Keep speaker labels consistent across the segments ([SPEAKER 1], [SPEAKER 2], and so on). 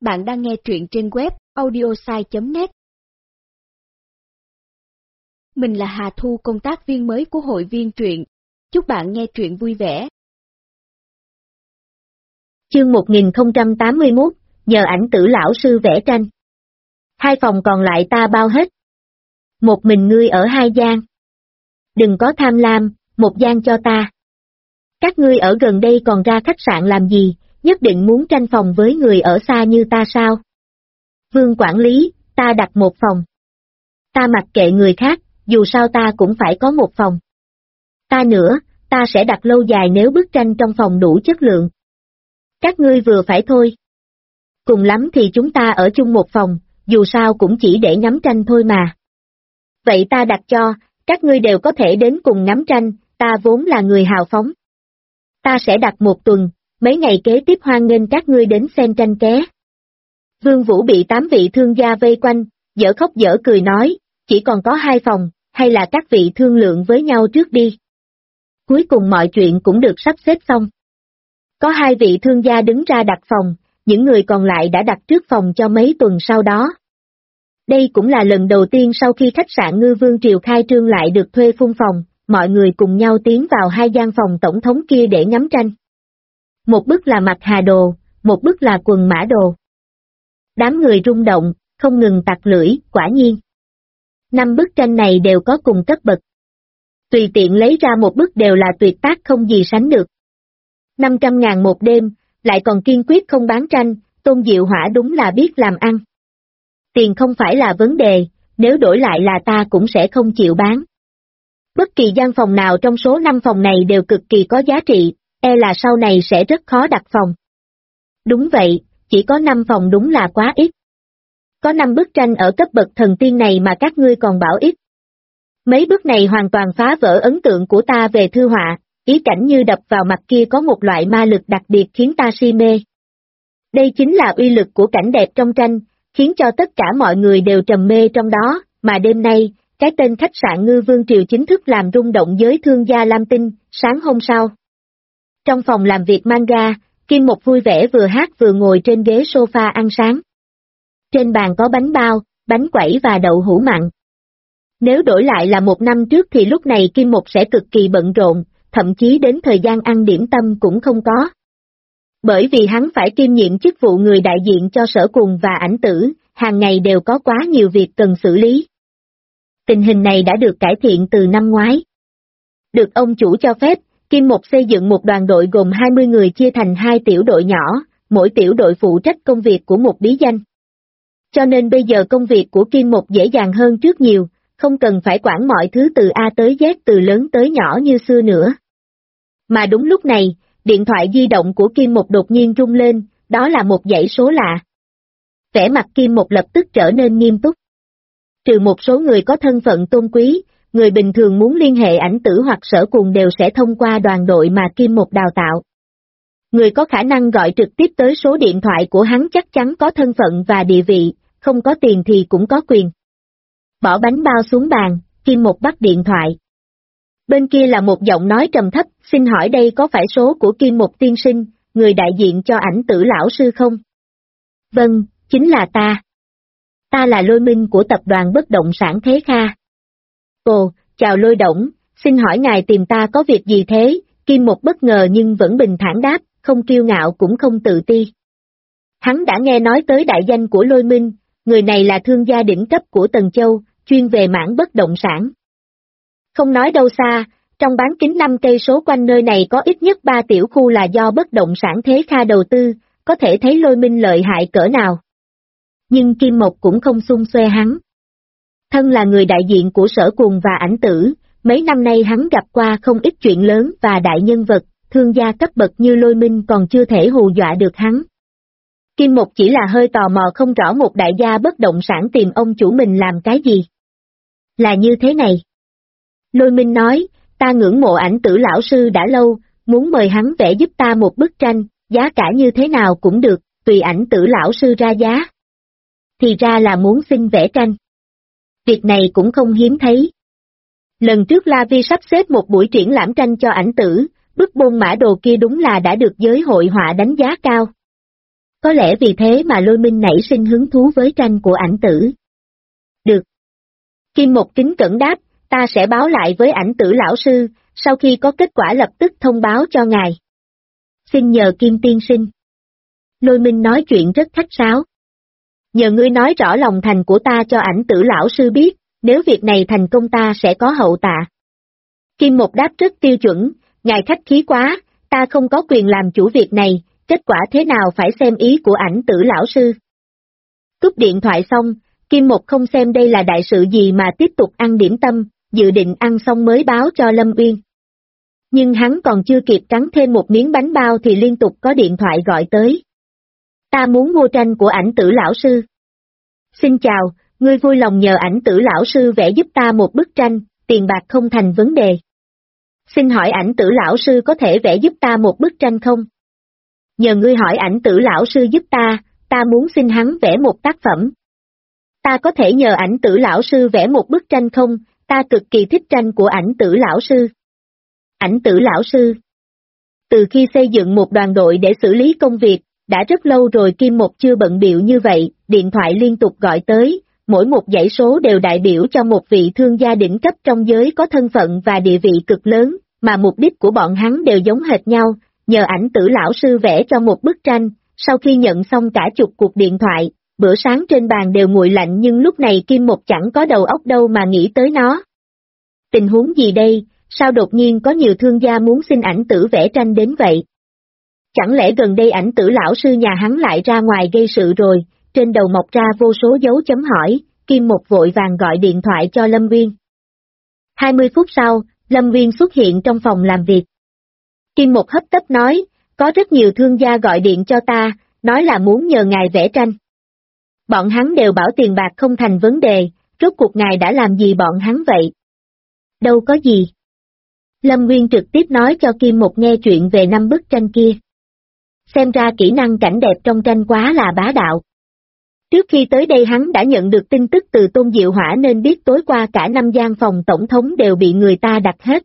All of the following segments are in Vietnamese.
[SPEAKER 1] Bạn đang nghe truyện trên web audiosai.net. Mình là Hà Thu, công tác viên mới của hội viên truyện. Chúc bạn nghe truyện vui vẻ.
[SPEAKER 2] Chương 1081, nhờ ảnh tử lão sư vẽ tranh. 2 phòng còn lại ta bao hết. Một mình ngươi ở 2 gian. Đừng có tham lam, 1 gian cho ta. Các ngươi ở gần đây còn ra khách sạn làm gì, nhất định muốn tranh phòng với người ở xa như ta sao? Vương quản lý, ta đặt 1 phòng. Ta mặc kệ người khác, dù sao ta cũng phải có 1 phòng. Ta nữa, ta sẽ đặt lâu dài nếu bức tranh trong phòng đủ chất lượng. Các ngươi vừa phải thôi. Cùng lắm thì chúng ta ở chung 1 phòng, dù sao cũng chỉ để ngắm tranh thôi mà. Vậy ta đặt cho, các ngươi đều có thể đến cùng ngắm tranh, ta vốn là người hào phóng. Ta sẽ đặt 1 tuần, mấy ngày kế tiếp hoan nghênh các ngươi đến xem tranh ké. Vương Vũ bị 8 vị thương gia vây quanh, dở khóc dở cười nói, chỉ còn có 2 phòng, hay là các vị thương lượng với nhau trước đi. Cuối cùng mọi chuyện cũng được sắp xếp xong. Có 2 vị thương gia đứng ra đặt phòng, những người còn lại đã đặt trước phòng cho mấy tuần sau đó. Đây cũng là lần đầu tiên sau khi khách sạn Ngư Vương Triều khai trương lại được thuê phun phòng, mọi người cùng nhau tiến vào 2 gian phòng tổng thống kia để ngắm tranh. Một bức là Mặc Hà Đồ, một bức là Quần Mã Đồ. Đám người rung động, không ngừng tặc lưỡi, quả nhiên. 5 bức tranh này đều có cùng cấp bậc. Tùy tiện lấy ra một bức đều là tuyệt tác không gì sánh được. 500.000 một đêm, lại còn kiên quyết không bán tranh, Tôn Diệu Hỏa đúng là biết làm ăn. Tiền không phải là vấn đề, nếu đổi lại là ta cũng sẽ không chịu bán. Bất kỳ gian phòng nào trong số 5 phòng này đều cực kỳ có giá trị, e là sau này sẽ rất khó đặt phòng. Đúng vậy, chỉ có 5 phòng đúng là quá ít. Có 5 bức tranh ở cấp bậc thần tiên này mà các ngươi còn bảo ít. Mấy bức này hoàn toàn phá vỡ ấn tượng của ta về thư họa, ý cảnh như đập vào mặt kia có một loại ma lực đặc biệt khiến ta si mê. Đây chính là uy lực của cảnh đẹp trong tranh, khiến cho tất cả mọi người đều trầm mê trong đó, mà đêm nay, cái tên khách sạn Ngư Vương Triều chính thức làm rung động giới thương gia Lam Tinh, sáng hôm sau. Trong phòng làm việc manga, Kim Một vui vẻ vừa hát vừa ngồi trên ghế sofa ăn sáng. Trên bàn có bánh bao, bánh quẩy và đậu hũ mặn. Nếu đổi lại là 1 năm trước thì lúc này Kim Một sẽ cực kỳ bận rộn, thậm chí đến thời gian ăn điểm tâm cũng không có. Bởi vì hắn phải kiêm nhiệm chức vụ người đại diện cho Sở Cùng và Ảnh Tử, hàng ngày đều có quá nhiều việc cần xử lý. Tình hình này đã được cải thiện từ năm ngoái. Được ông chủ cho phép, Kim Một xây dựng một đoàn đội gồm 20 người chia thành 2 tiểu đội nhỏ, mỗi tiểu đội phụ trách công việc của một bí danh. Cho nên bây giờ công việc của Kim Một dễ dàng hơn trước nhiều, không cần phải quản mọi thứ từ A tới Z, từ lớn tới nhỏ như xưa nữa. Mà đúng lúc này, điện thoại di động của Kim Một đột nhiên rung lên, đó là một dãy số lạ. Vẻ mặt Kim Một lập tức trở nên nghiêm túc. Trừ một số người có thân phận tôn quý, người bình thường muốn liên hệ Ảnh Tử hoặc Sở Cùng đều sẽ thông qua đoàn đội mà Kim Một đào tạo. Người có khả năng gọi trực tiếp tới số điện thoại của hắn chắc chắn có thân phận và địa vị, không có tiền thì cũng có quyền. Bỏ bánh bao xuống bàn, Kim Một bắt điện thoại. Bên kia là một giọng nói trầm thấp, xin hỏi đây có phải số của Kim Một tiên sinh, người đại diện cho Ảnh Tử lão sư không? Vâng, chính là ta. Ta là Lôi Minh của tập đoàn bất động sản Thế Kha. Ồ, chào Lôi Đổng, xin hỏi ngài tìm ta có việc gì thế? Kim Một bất ngờ nhưng vẫn bình thản đáp, không kiêu ngạo cũng không tự ti. Hắn đã nghe nói tới đại danh của Lôi Minh, người này là thương gia đỉnh cấp của Tần Châu, chuyên về mảng bất động sản. Không nói đâu xa, trong bán kính 5 cây số quanh nơi này có ít nhất 3 tiểu khu là do bất động sản Thế Kha đầu tư, có thể thấy Lôi Minh lợi hại cỡ nào. Nhưng Kim Một cũng không xung xoe hắn. Thân là người đại diện của Sở Cùng và Ảnh Tử, mấy năm nay hắn gặp qua không ít chuyện lớn và đại nhân vật, thương gia cấp bậc như Lôi Minh còn chưa thể hù dọa được hắn. Kim Một chỉ là hơi tò mò không rõ một đại gia bất động sản tìm ông chủ mình làm cái gì. Là như thế này. Lôi Minh nói, ta ngưỡng mộ Ảnh Tử lão sư đã lâu, muốn mời hắn vẽ giúp ta một bức tranh, giá cả như thế nào cũng được, tùy Ảnh Tử lão sư ra giá. Thì ra là muốn xin vẽ tranh. Việc này cũng không hiếm thấy. Lần trước La Vi sắp xếp một buổi triển lãm tranh cho Ảnh Tử, bức bôn mã đồ kia đúng là đã được giới hội họa đánh giá cao. Có lẽ vì thế mà Lôi Minh nảy sinh hứng thú với tranh của ảnh tử. Được. Kim Một kính cẩn đáp, ta sẽ báo lại với ảnh tử lão sư, sau khi có kết quả lập tức thông báo cho ngài. Xin nhờ Kim tiên sinh. Lôi Minh nói chuyện rất khách sáo. Nhờ ngươi nói rõ lòng thành của ta cho ảnh tử lão sư biết, nếu việc này thành công ta sẽ có hậu tạ. Kim Một đáp rất tiêu chuẩn, ngài khách khí quá, ta không có quyền làm chủ việc này, kết quả thế nào phải xem ý của ảnh tử lão sư. Cúp điện thoại xong, Kim Một không xem đây là đại sự gì mà tiếp tục ăn điểm tâm, dự định ăn xong mới báo cho Lâm Uyên. Nhưng hắn còn chưa kịp cắn thêm một miếng bánh bao thì liên tục có điện thoại gọi tới. Ta muốn mua tranh của ảnh tử lão sư. Xin chào, ngươi vui lòng nhờ ảnh tử lão sư vẽ giúp ta một bức tranh, tiền bạc không thành vấn đề. Xin hỏi ảnh tử lão sư có thể vẽ giúp ta một bức tranh không? Nhờ ngươi hỏi ảnh tử lão sư giúp ta muốn xin hắn vẽ một tác phẩm. Ta có thể nhờ ảnh tử lão sư vẽ một bức tranh không, ta cực kỳ thích tranh của ảnh tử lão sư. Ảnh tử lão sư. Từ khi xây dựng một đoàn đội để xử lý công việc, đã rất lâu rồi Kim Một chưa bận bịu như vậy, điện thoại liên tục gọi tới, mỗi một dãy số đều đại biểu cho một vị thương gia đỉnh cấp trong giới có thân phận và địa vị cực lớn, mà mục đích của bọn hắn đều giống hệt nhau, nhờ ảnh tử lão sư vẽ cho một bức tranh. Sau khi nhận xong cả chục cuộc điện thoại, bữa sáng trên bàn đều nguội lạnh nhưng lúc này Kim Một chẳng có đầu óc đâu mà nghĩ tới nó. Tình huống gì đây, sao đột nhiên có nhiều thương gia muốn xin ảnh tử vẽ tranh đến vậy? Chẳng lẽ gần đây ảnh tử lão sư nhà hắn lại ra ngoài gây sự rồi, trên đầu mọc ra vô số dấu chấm hỏi, Kim Một vội vàng gọi điện thoại cho Lâm Uyên. 20 phút sau, Lâm Uyên xuất hiện trong phòng làm việc. Kim Một hấp tấp nói, có rất nhiều thương gia gọi điện cho ta, nói là muốn nhờ ngài vẽ tranh. Bọn hắn đều bảo tiền bạc không thành vấn đề, rốt cuộc ngài đã làm gì bọn hắn vậy? Đâu có gì. Lâm Uyên trực tiếp nói cho Kim Một nghe chuyện về 5 bức tranh kia. Xem ra kỹ năng cảnh đẹp trong tranh quá là bá đạo. Trước khi tới đây hắn đã nhận được tin tức từ Tôn Diệu Hỏa nên biết tối qua cả 5 gian phòng tổng thống đều bị người ta đặt hết.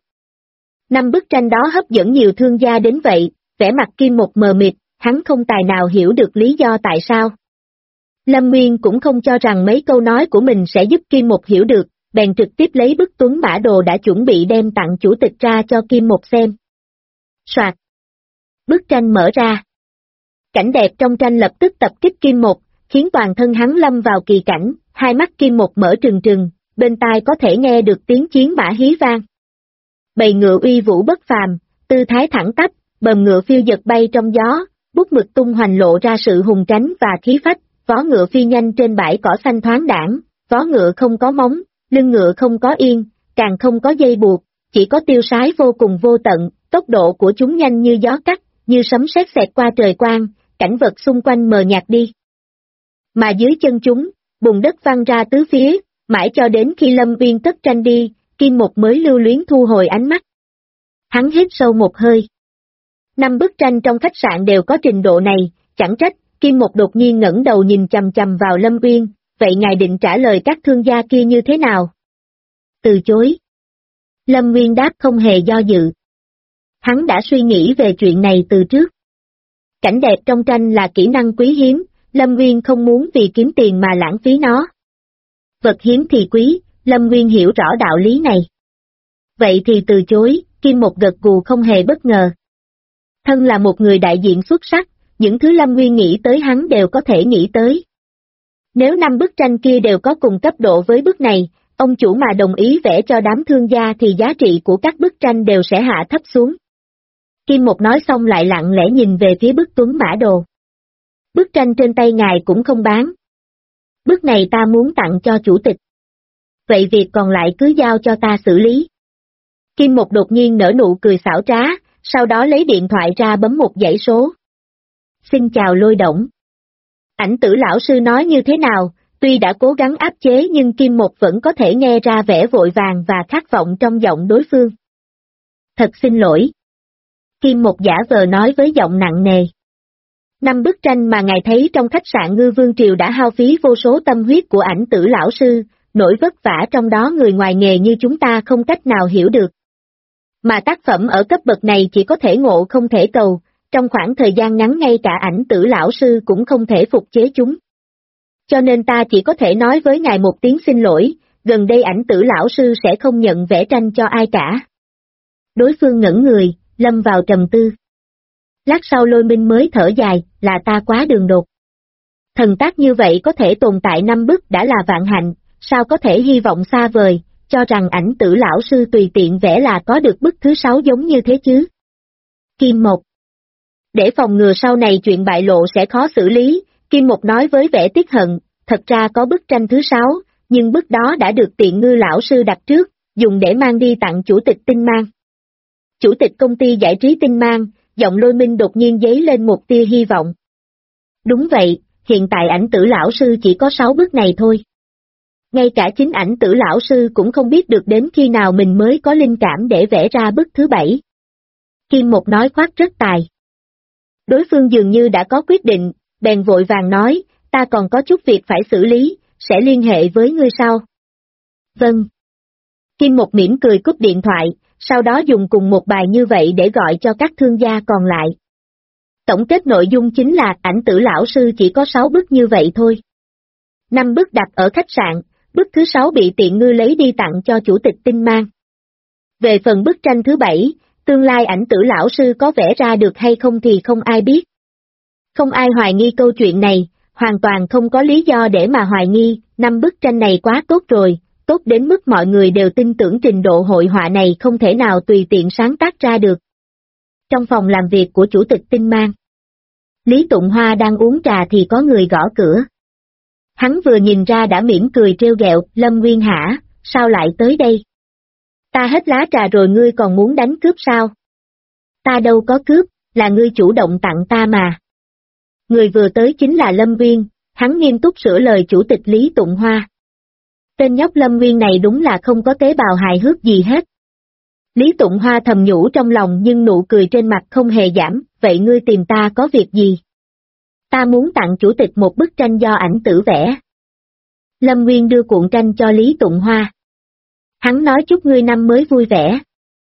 [SPEAKER 2] 5 bức tranh đó hấp dẫn nhiều thương gia đến vậy, vẻ mặt Kim Một mờ mịt, hắn không tài nào hiểu được lý do tại sao. Lâm Nguyên cũng không cho rằng mấy câu nói của mình sẽ giúp Kim Một hiểu được, bèn trực tiếp lấy bức tuấn mã đồ đã chuẩn bị đem tặng chủ tịch ra cho Kim Một xem. Soạt. Bức tranh mở ra. Cảnh đẹp trong tranh lập tức tập kích Kim Một, khiến toàn thân hắn lâm vào kỳ cảnh, hai mắt Kim Một mở trừng trừng, bên tai có thể nghe được tiếng chiến mã hí vang. Bầy ngựa uy vũ bất phàm, tư thái thẳng tắp, bờm ngựa phiêu dật bay trong gió, bút mực tung hoành lộ ra sự hùng tránh và khí phách, vó ngựa phi nhanh trên bãi cỏ xanh thoáng đãng, vó ngựa không có móng, lưng ngựa không có yên, càng không có dây buộc, chỉ có tiêu sái vô cùng vô tận, tốc độ của chúng nhanh như gió cắt, như sấm sét xẹt qua trời quang, cảnh vật xung quanh mờ nhạt đi. Mà dưới chân chúng, bùn đất văng ra tứ phía, mãi cho đến khi Lâm Uyên cất tranh đi, Kim Một mới lưu luyến thu hồi ánh mắt. Hắn hít sâu một hơi. 5 bức tranh trong khách sạn đều có trình độ này, chẳng trách, Kim Một đột nhiên ngẩng đầu nhìn chằm chằm vào Lâm Uyên, vậy ngài định trả lời các thương gia kia như thế nào? Từ chối. Lâm Uyên đáp không hề do dự. Hắn đã suy nghĩ về chuyện này từ trước. Cảnh đẹp trong tranh là kỹ năng quý hiếm, Lâm Uyên không muốn vì kiếm tiền mà lãng phí nó. Vật hiếm thì quý, Lâm Uyên hiểu rõ đạo lý này. Vậy thì từ chối, Kim Một gật gù không hề bất ngờ. Thân là một người đại diện xuất sắc, những thứ Lâm Uyên nghĩ tới hắn đều có thể nghĩ tới. Nếu 5 bức tranh kia đều có cùng cấp độ với bức này, ông chủ mà đồng ý vẽ cho đám thương gia thì giá trị của các bức tranh đều sẽ hạ thấp xuống. Kim Một nói xong lại lặng lẽ nhìn về phía bức tuấn mã đồ. Bức tranh trên tay ngài cũng không bán. Bức này ta muốn tặng cho chủ tịch. Vậy việc còn lại cứ giao cho ta xử lý. Kim Một đột nhiên nở nụ cười xảo trá, sau đó lấy điện thoại ra bấm một dãy số. Xin chào Lôi Đổng. Ảnh tử lão sư nói như thế nào, tuy đã cố gắng áp chế nhưng Kim Một vẫn có thể nghe ra vẻ vội vàng và khát vọng trong giọng đối phương. Thật xin lỗi. Kim Một giả vờ nói với giọng nặng nề. 5 bức tranh mà ngài thấy trong khách sạn Ngư Vương Triều đã hao phí vô số tâm huyết của ảnh tử lão sư, nỗi vất vả trong đó người ngoài nghề như chúng ta không cách nào hiểu được. Mà tác phẩm ở cấp bậc này chỉ có thể ngộ không thể cầu, trong khoảng thời gian ngắn ngay cả Ảnh Tử lão sư cũng không thể phục chế chúng. Cho nên ta chỉ có thể nói với ngài một tiếng xin lỗi, gần đây Ảnh Tử lão sư sẽ không nhận vẽ tranh cho ai cả. Đối phương ngẩn người, lâm vào trầm tư. Lát sau Lôi Minh mới thở dài, là ta quá đường đột. Thần tác như vậy có thể tồn tại 5 bức đã là vạn hạnh, sao có thể hy vọng xa vời, cho rằng Ảnh Tử lão sư tùy tiện vẽ là có được bức thứ 6 giống như thế chứ. Kim Một. Để phòng ngừa sau này chuyện bại lộ sẽ khó xử lý, Kim Một nói với vẻ tiếc hận, thật ra có bức tranh thứ 6, nhưng bức đó đã được Tiện Ngư lão sư đặt trước, dùng để mang đi tặng chủ tịch Tinh Mang. Chủ tịch công ty giải trí Tinh Mang, giọng Lôi Minh đột nhiên dấy lên một tia hy vọng. Đúng vậy, hiện tại Ảnh Tử lão sư chỉ có 6 bức này thôi. Ngay cả chính Ảnh Tử lão sư cũng không biết được đến khi nào mình mới có linh cảm để vẽ ra bức thứ 7. Kim Một nói khoác rất tài. Đối phương dường như đã có quyết định, bèn vội vàng nói, ta còn có chút việc phải xử lý, sẽ liên hệ với ngươi sau. Vâng. Kim Một mỉm cười cúp điện thoại, sau đó dùng cùng một bài như vậy để gọi cho các thương gia còn lại. Tổng kết nội dung chính là Ảnh Tử lão sư chỉ có 6 bức như vậy thôi. 5 bức đặt ở khách sạn, bức thứ 6 bị Tiện Ngư lấy đi tặng cho chủ tịch Tinh Mang. Về phần bức tranh thứ 7, tương lai Ảnh Tử lão sư có vẽ ra được hay không thì không ai biết. Không ai hoài nghi câu chuyện này, hoàn toàn không có lý do để mà hoài nghi, 5 bức tranh này quá tốt rồi, tốt đến mức mọi người đều tin tưởng trình độ hội họa này không thể nào tùy tiện sáng tác ra được. Trong phòng làm việc của chủ tịch Tinh Mang, Lý Tụng Hoa đang uống trà thì có người gõ cửa. Hắn vừa nhìn ra đã mỉm cười trêu ghẹo, Lâm Nguyên hả, sao lại tới đây? Ta hết lá trà rồi ngươi còn muốn đánh cướp sao? Ta đâu có cướp, là ngươi chủ động tặng ta mà. Người vừa tới chính là Lâm Nguyên, hắn nghiêm túc sửa lời chủ tịch Lý Tụng Hoa. Tên nhóc Lâm Nguyên này đúng là không có tế bào hài hước gì hết. Lý Tụng Hoa thầm nhủ trong lòng nhưng nụ cười trên mặt không hề giảm, vậy ngươi tìm ta có việc gì? Ta muốn tặng chủ tịch một bức tranh do Ảnh Tử vẽ. Lâm Nguyên đưa cuộn tranh cho Lý Tụng Hoa. Hắn nói chúc ngươi năm mới vui vẻ.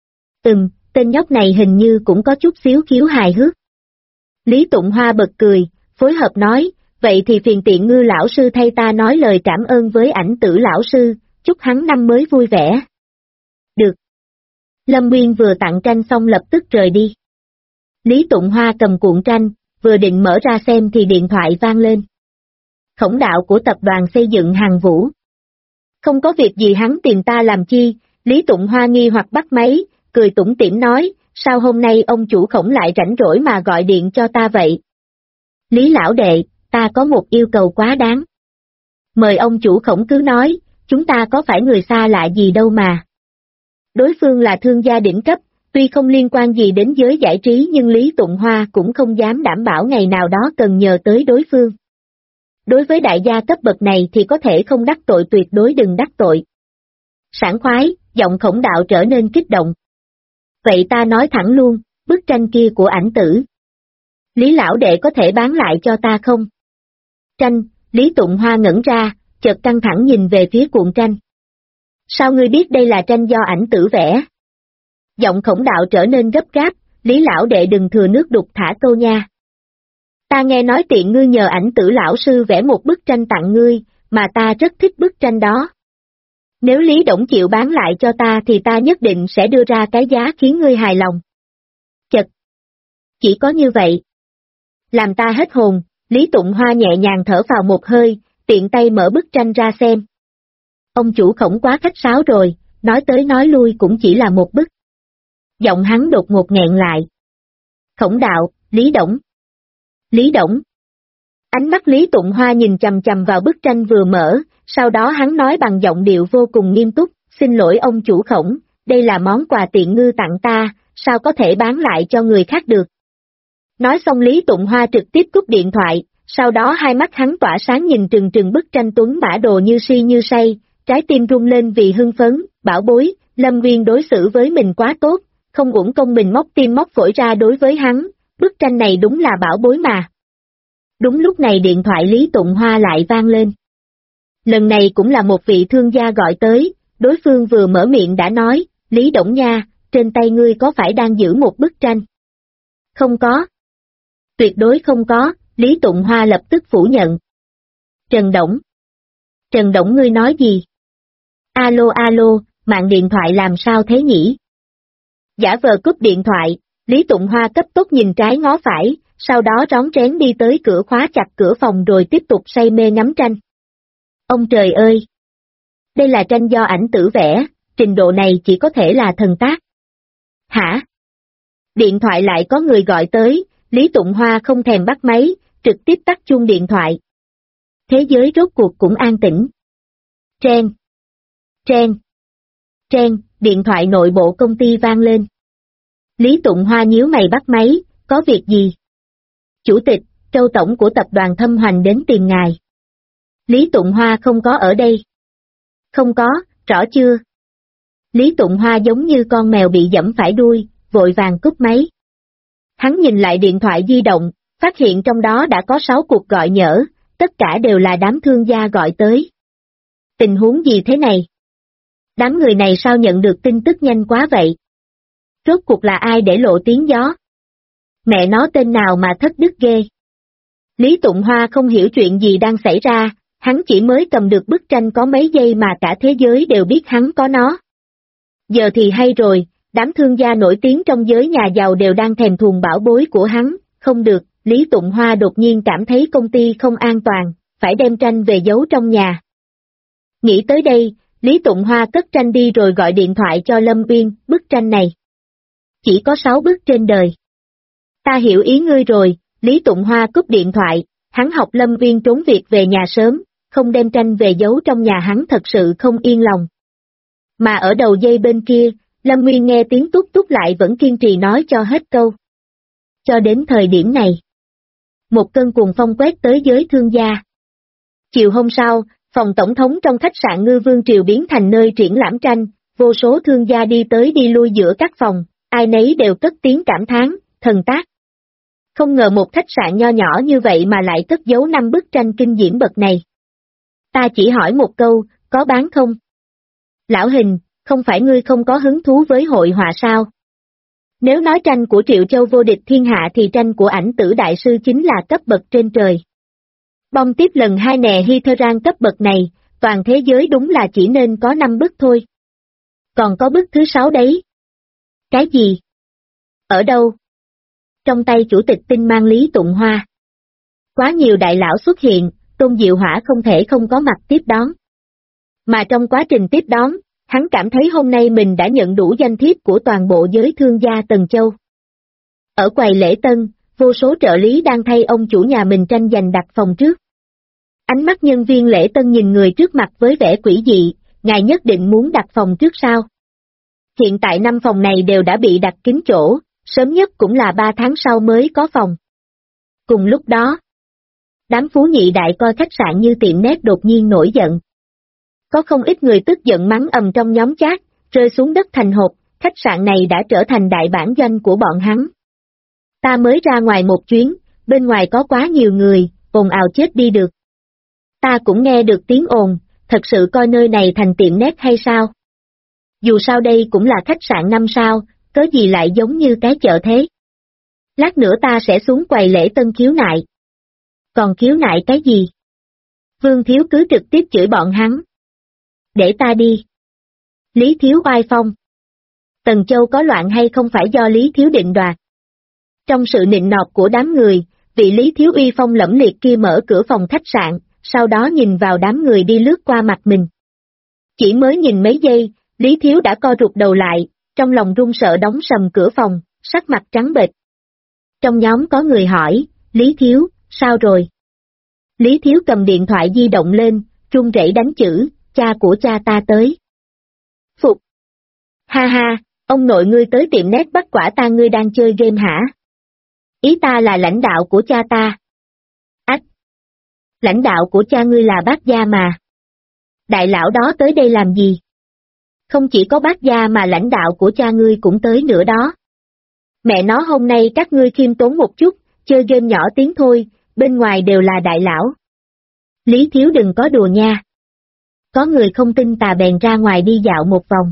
[SPEAKER 2] Tên nhóc này hình như cũng có chút xíu khiếu hài hước. Lý Tụng Hoa bật cười, phối hợp nói, vậy thì phiền Tiện Ngư lão sư thay ta nói lời cảm ơn với Ảnh Tử lão sư, chúc hắn năm mới vui vẻ. Được. Lâm Nguyên vừa tặng tranh xong lập tức rời đi. Lý Tụng Hoa cầm cuộn tranh, vừa định mở ra xem thì điện thoại vang lên. Khổng Đạo của tập đoàn xây dựng Hằng Vũ. Không có việc gì hắn tìm ta làm chi, Lý Tụng Hoa nghi hoặc bắt máy, cười tủm tỉm nói, sao hôm nay ông chủ Khổng lại rảnh rỗi mà gọi điện cho ta vậy? Lý lão đệ, ta có một yêu cầu quá đáng. Mời ông chủ Khổng cứ nói, chúng ta có phải người xa lạ gì đâu mà. Đối phương là thương gia đỉnh cấp, tuy không liên quan gì đến giới giải trí nhưng Lý Tụng Hoa cũng không dám đảm bảo ngày nào đó cần nhờ tới đối phương. Đối với đại gia cấp bậc này thì có thể không đắc tội tuyệt đối đừng đắc tội. Sảng khoái, giọng Khổng Đạo trở nên kích động. Vậy ta nói thẳng luôn, bức tranh kia của Ảnh Tử. Lý lão đệ có thể bán lại cho ta không? Tranh, Lý Tụng Hoa ngẩn ra, chợt căng thẳng nhìn về phía cuộn tranh. Sao ngươi biết đây là tranh do Ảnh Tử vẽ? Giọng Khổng Đạo trở nên gấp gáp, Lý lão đệ đừng thừa nước đục thả câu nha. Ta nghe nói Tiện Ngư nhờ Ảnh Tử lão sư vẽ một bức tranh tặng ngươi, mà ta rất thích bức tranh đó. Nếu Lý Đổng chịu bán lại cho ta thì ta nhất định sẽ đưa ra cái giá khiến ngươi hài lòng. Chật! Chỉ có như vậy. Làm ta hết hồn, Lý Tụng Hoa nhẹ nhàng thở vào một hơi, tiện tay mở bức tranh ra xem. Ông chủ Khổng quá khách sáo rồi, nói tới nói lui cũng chỉ là một bức. Giọng hắn đột ngột nghẹn lại. Khổng Đạo, Lý Đổng. Lý Đổng. Ánh mắt Lý Tụng Hoa nhìn chằm chằm vào bức tranh vừa mở, sau đó hắn nói bằng giọng điệu vô cùng nghiêm túc, xin lỗi ông chủ Khổng, đây là món quà Tiện Ngư tặng ta, sao có thể bán lại cho người khác được. Nói xong Lý Tụng Hoa trực tiếp cúp điện thoại, sau đó hai mắt hắn tỏa sáng nhìn trừng trừng bức tranh tuấn mã đồ như si như say, trái tim rung lên vì hưng phấn, bảo bối, Lâm Nguyên đối xử với mình quá tốt, không uổng công mình móc tim móc phổi ra đối với hắn, bức tranh này đúng là bảo bối mà. Đúng lúc này điện thoại Lý Tụng Hoa lại vang lên. Lần này cũng là một vị thương gia gọi tới, đối phương vừa mở miệng đã nói, Lý Đổng nha, trên tay ngươi có phải đang giữ một bức tranh? Không có, Tuyệt đối không có, Lý Tụng Hoa lập tức phủ nhận. Trần Đổng. Trần Đổng ngươi nói gì? Alo alo, mạng điện thoại làm sao thế nhỉ? Giả vờ cúp điện thoại, Lý Tụng Hoa cấp tốc nhìn trái ngó phải, sau đó rón rén đi tới cửa khóa chặt cửa phòng rồi tiếp tục say mê ngắm tranh. Ông trời ơi! Đây là tranh do ảnh tử vẽ, trình độ này chỉ có thể là thần tác. Hả? Điện thoại lại có người gọi tới, Lý Tụng Hoa không thèm bắt máy, trực tiếp tắt chuông điện thoại. Thế giới rốt cuộc cũng an tĩnh. Treng. Treng. Treng, điện thoại nội bộ công ty vang lên. Lý Tụng Hoa nhíu mày bắt máy, có việc gì? Chủ tịch, Châu Tổng của tập đoàn Thâm Hoành đến tìm ngài. Lý Tụng Hoa không có ở đây. Không có, rõ chưa? Lý Tụng Hoa giống như con mèo bị giẫm phải đuôi, vội vàng cúp máy. Hắn nhìn lại điện thoại di động, phát hiện trong đó đã có 6 cuộc gọi nhỡ, tất cả đều là đám thương gia gọi tới. Tình huống gì thế này? Đám người này sao nhận được tin tức nhanh quá vậy? Rốt cuộc là ai để lộ tiếng gió? Mẹ nó tên nào mà thất đức ghê? Lý Tụng Hoa không hiểu chuyện gì đang xảy ra, hắn chỉ mới cầm được bức tranh có mấy giây mà cả thế giới đều biết hắn có nó. Giờ thì hay rồi, đám thương gia nổi tiếng trong giới nhà giàu đều đang thèm thuồng bảo bối của hắn, không được, Lý Tụng Hoa đột nhiên cảm thấy công ty không an toàn, phải đem tranh về giấu trong nhà. Nghĩ tới đây, Lý Tụng Hoa cất tranh đi rồi gọi điện thoại cho Lâm Uyên, bức tranh này. Chỉ có 6 bức trên đời. Ta hiểu ý ngươi rồi, Lý Tụng Hoa cúp điện thoại, hắn học Lâm Uyên trốn việc về nhà sớm, không đem tranh về giấu trong nhà hắn thật sự không yên lòng. Mà ở đầu dây bên kia, Lâm Uyên nghe tiếng tút tút lại vẫn kiên trì nói cho hết câu. Cho đến thời điểm này, một cơn cuồng phong quét tới giới thương gia. Chiều hôm sau, phòng tổng thống trong khách sạn Ngư Vương Triều biến thành nơi triển lãm tranh, vô số thương gia đi tới đi lui giữa các phòng, ai nấy đều cất tiếng cảm thán, thần tác. Không ngờ một khách sạn nho nhỏ như vậy mà lại cất giấu 5 bức tranh kinh diễm bậc này. Ta chỉ hỏi một câu, có bán không? Lão Hình, không phải ngươi không có hứng thú với hội họa sao? Nếu nói tranh của Triệu Châu vô địch thiên hạ thì tranh của ảnh tử đại sư chính là cấp bậc trên trời. Bom tiếp lần 2 nè Hytheran cấp bậc này, toàn thế giới đúng là chỉ nên có 5 bức thôi. Còn có bức thứ 6 đấy. Cái gì? Ở đâu? Trong tay chủ tịch Tinh mang Lý Tụng Hoa. Quá nhiều đại lão xuất hiện, Tôn Diệu Hỏa không thể không có mặt tiếp đón. Mà trong quá trình tiếp đón, hắn cảm thấy hôm nay mình đã nhận đủ danh thiếp của toàn bộ giới thương gia Tần Châu. Ở quầy lễ tân, vô số trợ lý đang thay ông chủ nhà mình tranh giành đặt phòng trước. Ánh mắt nhân viên lễ tân nhìn người trước mặt với vẻ quỷ dị, ngài nhất định muốn đặt phòng trước sao? Hiện tại 5 phòng này đều đã bị đặt kín chỗ, sớm nhất cũng là 3 tháng sau mới có phòng. Cùng lúc đó, đám phú nhị đại coi khách sạn như tiệm nét đột nhiên nổi giận. Có không ít người tức giận mắng ầm trong nhóm chat, rơi xuống đất thành hộp, khách sạn này đã trở thành đại bản doanh của bọn hắn. Ta mới ra ngoài một chuyến, bên ngoài có quá nhiều người, ồn ào chết đi được. Ta cũng nghe được tiếng ồn, thật sự coi nơi này thành tiệm nét hay sao? Dù sao đây cũng là khách sạn 5 sao, cớ gì lại giống như cái chợ thế? Lát nữa ta sẽ xuống quầy lễ tân khiếu nại. Còn khiếu nại cái gì? Vương Thiếu cứ trực tiếp chửi bọn hắn. Để ta đi. Lý Thiếu oai phong. Tần Châu có loạn hay không phải do Lý Thiếu định đoạt? Trong sự nịnh nọt của đám người, vị Lý Thiếu uy phong lẫm liệt kia mở cửa phòng khách sạn, sau đó nhìn vào đám người đi lướt qua mặt mình. Chỉ mới nhìn mấy giây, Lý Thiếu đã co rụt đầu lại, trong lòng run sợ đóng sầm cửa phòng, sắc mặt trắng bệch. Trong nhóm có người hỏi, Lý Thiếu, sao rồi? Lý Thiếu cầm điện thoại di động lên, run rẩy đánh chữ, cha của cha ta tới. Phục! Ha ha, ông nội ngươi tới tiệm nét bắt quả ta ngươi đang chơi game hả? Ý ta là lãnh đạo của cha ta. Ách! Lãnh đạo của cha ngươi là Bác Gia mà. Đại lão đó tới đây làm gì? Không chỉ có Bác Gia mà lãnh đạo của cha ngươi cũng tới nữa đó. Mẹ nó hôm nay các ngươi khiêm tốn một chút, chơi game nhỏ tiếng thôi, bên ngoài đều là đại lão. Lý Thiếu đừng có đùa nha. Có người không tin tà bèn ra ngoài đi dạo một vòng.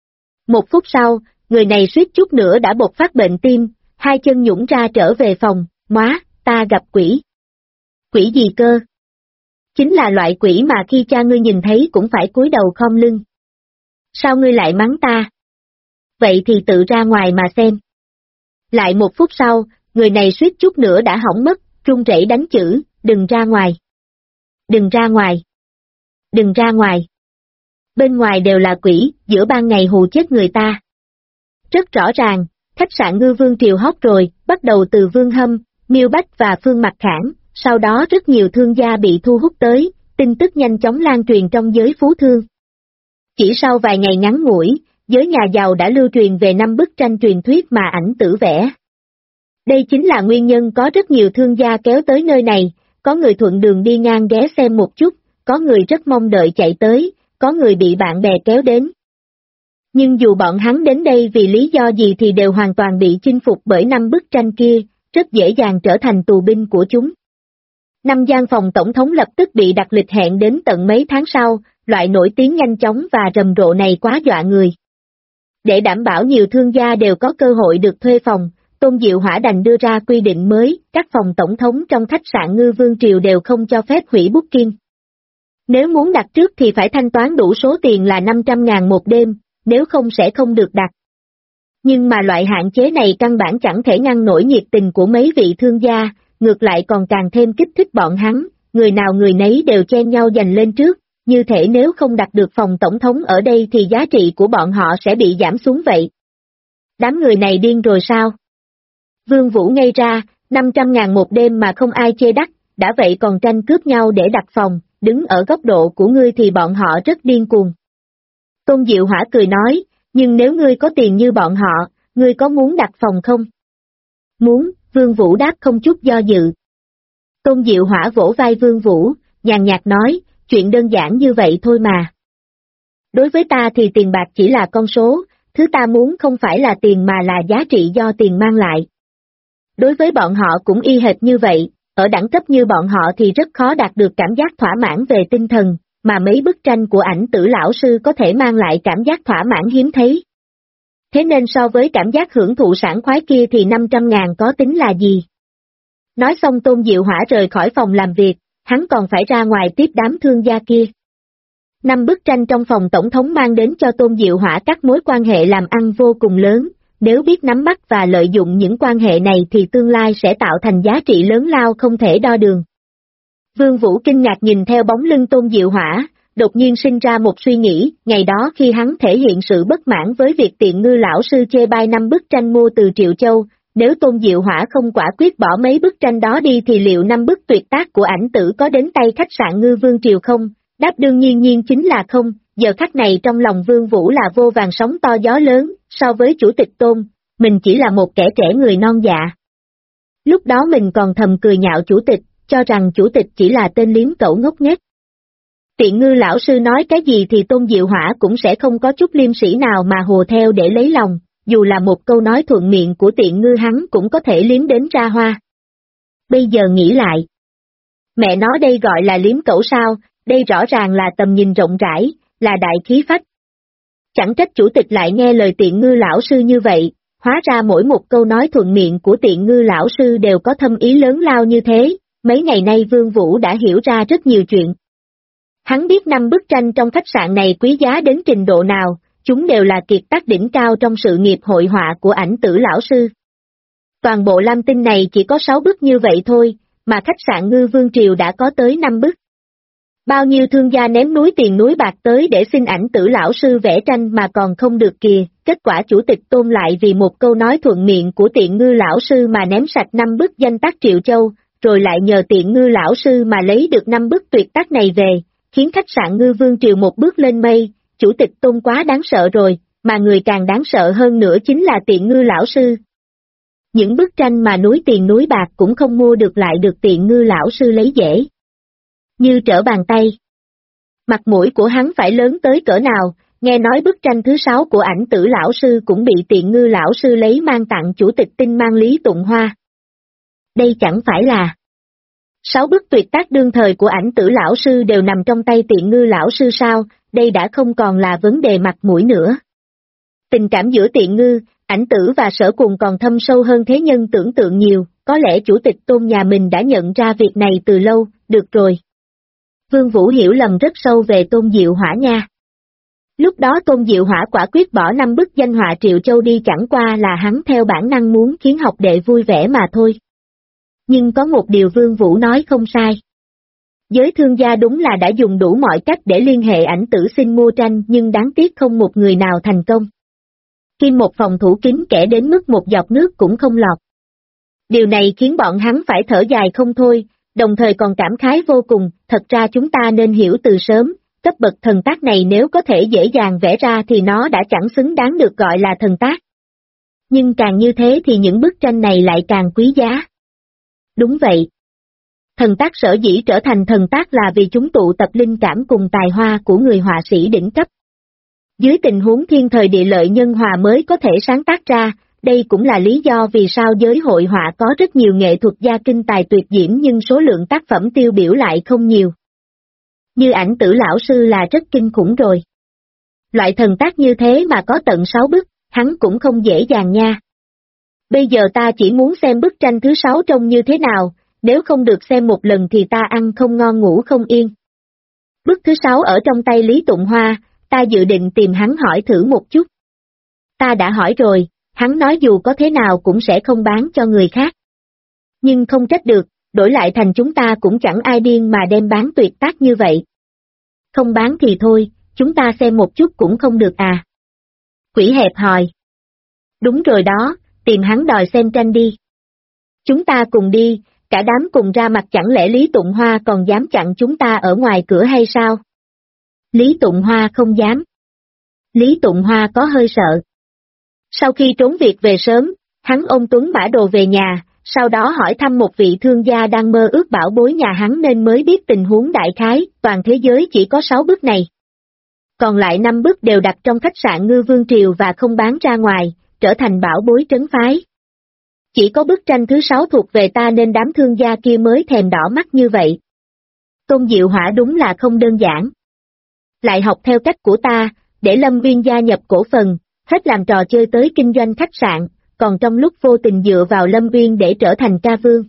[SPEAKER 2] 1 phút sau, người này suýt chút nữa đã bộc phát bệnh tim, 2 chân nhũn ra trở về phòng, móa, ta gặp quỷ. Quỷ gì cơ? Chính là loại quỷ mà khi cha ngươi nhìn thấy cũng phải cúi đầu khom lưng. Sao ngươi lại mắng ta? Vậy thì tự ra ngoài mà xem. Lại một phút sau, người này suýt chút nữa đã hỏng mất, run rẩy đánh chữ, đừng ra ngoài. Đừng ra ngoài. Đừng ra ngoài. Bên ngoài đều là quỷ, giữa ban ngày hù chết người ta. Rất rõ ràng, khách sạn Ngư Vương Triều hot rồi, bắt đầu từ Vương Hâm, Miêu Bách và Phương Mặc Khảng, sau đó rất nhiều thương gia bị thu hút tới, tin tức nhanh chóng lan truyền trong giới phú thương. Chỉ sau vài ngày ngắn ngủi, giới nhà giàu đã lưu truyền về 5 bức tranh truyền thuyết mà Ảnh Tử vẽ. Đây chính là nguyên nhân có rất nhiều thương gia kéo tới nơi này, có người thuận đường đi ngang ghé xem một chút, có người rất mong đợi chạy tới, có người bị bạn bè kéo đến. Nhưng dù bọn hắn đến đây vì lý do gì thì đều hoàn toàn bị chinh phục bởi 5 bức tranh kia, rất dễ dàng trở thành tù binh của chúng. 5 gian phòng tổng thống lập tức bị đặt lịch hẹn đến tận mấy tháng sau, loại nổi tiếng nhanh chóng và rầm rộ này quá dọa người. Để đảm bảo nhiều thương gia đều có cơ hội được thuê phòng, Tôn Diệu Hỏa đành đưa ra quy định mới, các phòng tổng thống trong khách sạn Ngư Vương Triều đều không cho phép hủy booking. Nếu muốn đặt trước thì phải thanh toán đủ số tiền là 500.000 một đêm, nếu không sẽ không được đặt. Nhưng mà loại hạn chế này căn bản chẳng thể ngăn nổi nhiệt tình của mấy vị thương gia, ngược lại còn càng thêm kích thích bọn hắn, người nào người nấy đều chen nhau giành lên trước, như thể nếu không đặt được phòng tổng thống ở đây thì giá trị của bọn họ sẽ bị giảm xuống vậy. Đám người này điên rồi sao? Vương Vũ ngây ra, 500.000 một đêm mà không ai chê đắt, đã vậy còn tranh cướp nhau để đặt phòng, đứng ở góc độ của ngươi thì bọn họ rất điên cuồng. Tôn Diệu Hỏa cười nói, nhưng nếu ngươi có tiền như bọn họ, ngươi có muốn đặt phòng không? Muốn, Vương Vũ đáp không chút do dự. Tôn Diệu Hỏa vỗ vai Vương Vũ, nhàn nhạt nói, chuyện đơn giản như vậy thôi mà. Đối với ta thì tiền bạc chỉ là con số, thứ ta muốn không phải là tiền mà là giá trị do tiền mang lại. Đối với bọn họ cũng y hệt như vậy, ở đẳng cấp như bọn họ thì rất khó đạt được cảm giác thỏa mãn về tinh thần, mà mấy bức tranh của Ảnh Tử lão sư có thể mang lại cảm giác thỏa mãn hiếm thấy. Thế nên so với cảm giác hưởng thụ sảng khoái kia thì 500.000 có tính là gì? Nói xong Tôn Diệu Hỏa rời khỏi phòng làm việc, hắn còn phải ra ngoài tiếp đám thương gia kia. 5 bức tranh trong phòng tổng thống mang đến cho Tôn Diệu Hỏa các mối quan hệ làm ăn vô cùng lớn, nếu biết nắm bắt và lợi dụng những quan hệ này thì tương lai sẽ tạo thành giá trị lớn lao không thể đo lường. Vương Vũ kinh ngạc nhìn theo bóng lưng Tôn Diệu Hỏa, đột nhiên sinh ra một suy nghĩ, ngày đó khi hắn thể hiện sự bất mãn với việc Tiện Ngư lão sư chê bai 5 bức tranh mua từ Triệu Châu, nếu Tôn Diệu Hỏa không quả quyết bỏ mấy bức tranh đó đi thì liệu 5 bức tuyệt tác của Ảnh Tử có đến tay khách sạn Ngư Vương Triều không? Đáp đương nhiên chính là không, giờ khắc này trong lòng Vương Vũ là vô vàn sóng to gió lớn, so với chủ tịch Tôn, mình chỉ là một kẻ trẻ người non dạ. Lúc đó mình còn thầm cười nhạo chủ tịch, cho rằng chủ tịch chỉ là tên liếm cẩu ngốc nghếch. Tiện Ngư lão sư nói cái gì thì Tôn Diệu Hỏa cũng sẽ không có chút liêm sĩ nào mà hùa theo để lấy lòng, dù là một câu nói thuận miệng của Tiện Ngư hắn cũng có thể liếm đến ra hoa. Bây giờ nghĩ lại, mẹ nó đây gọi là liếm cẩu sao, đây rõ ràng là tầm nhìn rộng rãi, là đại khí phách. Chẳng trách chủ tịch lại nghe lời Tiện Ngư lão sư như vậy, hóa ra mỗi một câu nói thuận miệng của Tiện Ngư lão sư đều có thâm ý lớn lao như thế, mấy ngày nay Vương Vũ đã hiểu ra rất nhiều chuyện. Hắn biết 5 bức tranh trong khách sạn này quý giá đến trình độ nào, chúng đều là kiệt tác đỉnh cao trong sự nghiệp hội họa của Ảnh Tử lão sư. Toàn bộ Lam Tinh này chỉ có 6 bức như vậy thôi, mà khách sạn Ngư Vương Triều đã có tới 5 bức. Bao nhiêu thương gia ném núi tiền núi bạc tới để xin Ảnh Tử lão sư vẽ tranh mà còn không được kìa, kết quả chủ tịch Tôn lại vì một câu nói thuận miệng của Tiện Ngư lão sư mà ném sạch 5 bức danh tác Triệu Châu, rồi lại nhờ Tiện Ngư lão sư mà lấy được 5 bức tuyệt tác này về, khiến khách sạn Ngư Vương Triều một bước lên mây, chủ tịch Tôn quá đáng sợ rồi, mà người càng đáng sợ hơn nữa chính là Tiện Ngư lão sư. Những bức tranh mà núi tiền núi bạc cũng không mua được lại được Tiện Ngư lão sư lấy dễ như trở bàn tay. Mặt mũi của hắn phải lớn tới cỡ nào, nghe nói bức tranh thứ 6 của Ảnh Tử lão sư cũng bị Tiện Ngư lão sư lấy mang tặng chủ tịch Tinh Mang Lý Tụng Hoa. Đây chẳng phải là 6 bức tuyệt tác đương thời của Ảnh Tử lão sư đều nằm trong tay Tiện Ngư lão sư sao, đây đã không còn là vấn đề mặt mũi nữa. Tình cảm giữa Tiện Ngư, Ảnh Tử và Sở Cùng còn thâm sâu hơn thế nhân tưởng tượng nhiều, có lẽ chủ tịch Tôn nhà mình đã nhận ra việc này từ lâu, được rồi. Vương Vũ hiểu lầm rất sâu về Tôn Diệu Hỏa nha. Lúc đó Tôn Diệu Hỏa quả quyết bỏ 5 bức danh họa Triệu Châu đi chẳng qua là hắn theo bản năng muốn khiến học đệ vui vẻ mà thôi. Nhưng có một điều Vương Vũ nói không sai. Giới thương gia đúng là đã dùng đủ mọi cách để liên hệ Ảnh Tử xin mua tranh nhưng đáng tiếc không một người nào thành công. Kim một phòng thủ kín kẽ đến mức một giọt nước cũng không lọt. Điều này khiến bọn hắn phải thở dài không thôi, đồng thời còn cảm khái vô cùng, thật ra chúng ta nên hiểu từ sớm, cấp bậc thần tác này nếu có thể dễ dàng vẽ ra thì nó đã chẳng xứng đáng được gọi là thần tác. Nhưng càng như thế thì những bức tranh này lại càng quý giá. Đúng vậy. Thần tác sở dĩ trở thành thần tác là vì chúng tụ tập linh cảm cùng tài hoa của người họa sĩ đỉnh cấp. Dưới tình huống thiên thời địa lợi nhân hòa mới có thể sáng tác ra, đây cũng là lý do vì sao giới hội họa có rất nhiều nghệ thuật gia kinh tài tuyệt diễm nhưng số lượng tác phẩm tiêu biểu lại không nhiều. Như Ảnh Tử lão sư là rất kinh khủng rồi. Loại thần tác như thế mà có tận 6 bức, hắn cũng không dễ dàng nha. Bây giờ ta chỉ muốn xem bức tranh thứ 6 trông như thế nào, nếu không được xem một lần thì ta ăn không ngon ngủ không yên. Bức thứ 6 ở trong tay Lý Tụng Hoa, ta dự định tìm hắn hỏi thử một chút. Ta đã hỏi rồi, hắn nói dù có thế nào cũng sẽ không bán cho người khác. Nhưng không trách được, đổi lại thành chúng ta cũng chẳng ai điên mà đem bán tuyệt tác như vậy. Không bán thì thôi, chúng ta xem một chút cũng không được à. Quỷ hẹp hòi. Đúng rồi đó, tìm hắn đòi xem tranh đi. Chúng ta cùng đi, cả đám cùng ra mặt chẳng lẽ Lý Tụng Hoa còn dám chặn chúng ta ở ngoài cửa hay sao? Lý Tụng Hoa không dám. Lý Tụng Hoa có hơi sợ. Sau khi trốn việc về sớm, hắn ôm Tuấn Mã Đồ về nhà, sau đó hỏi thăm một vị thương gia đang mơ ước bảo bối nhà hắn nên mới biết tình huống đại khái, toàn thế giới chỉ có 6 bức này. Còn lại 5 bức đều đặt trong khách sạn Ngư Vương Triều và không bán ra ngoài, trở thành bảo bối trấn phái. Chỉ có bức tranh thứ 6 thuộc về ta nên đám thương gia kia mới thèm đỏ mắt như vậy. Tôn Diệu Hỏa đúng là không đơn giản. Lại học theo cách của ta, để Lâm Uyên gia nhập cổ phần, hết làm trò chơi tới kinh doanh khách sạn, còn trong lúc vô tình dựa vào Lâm Uyên để trở thành ca vương.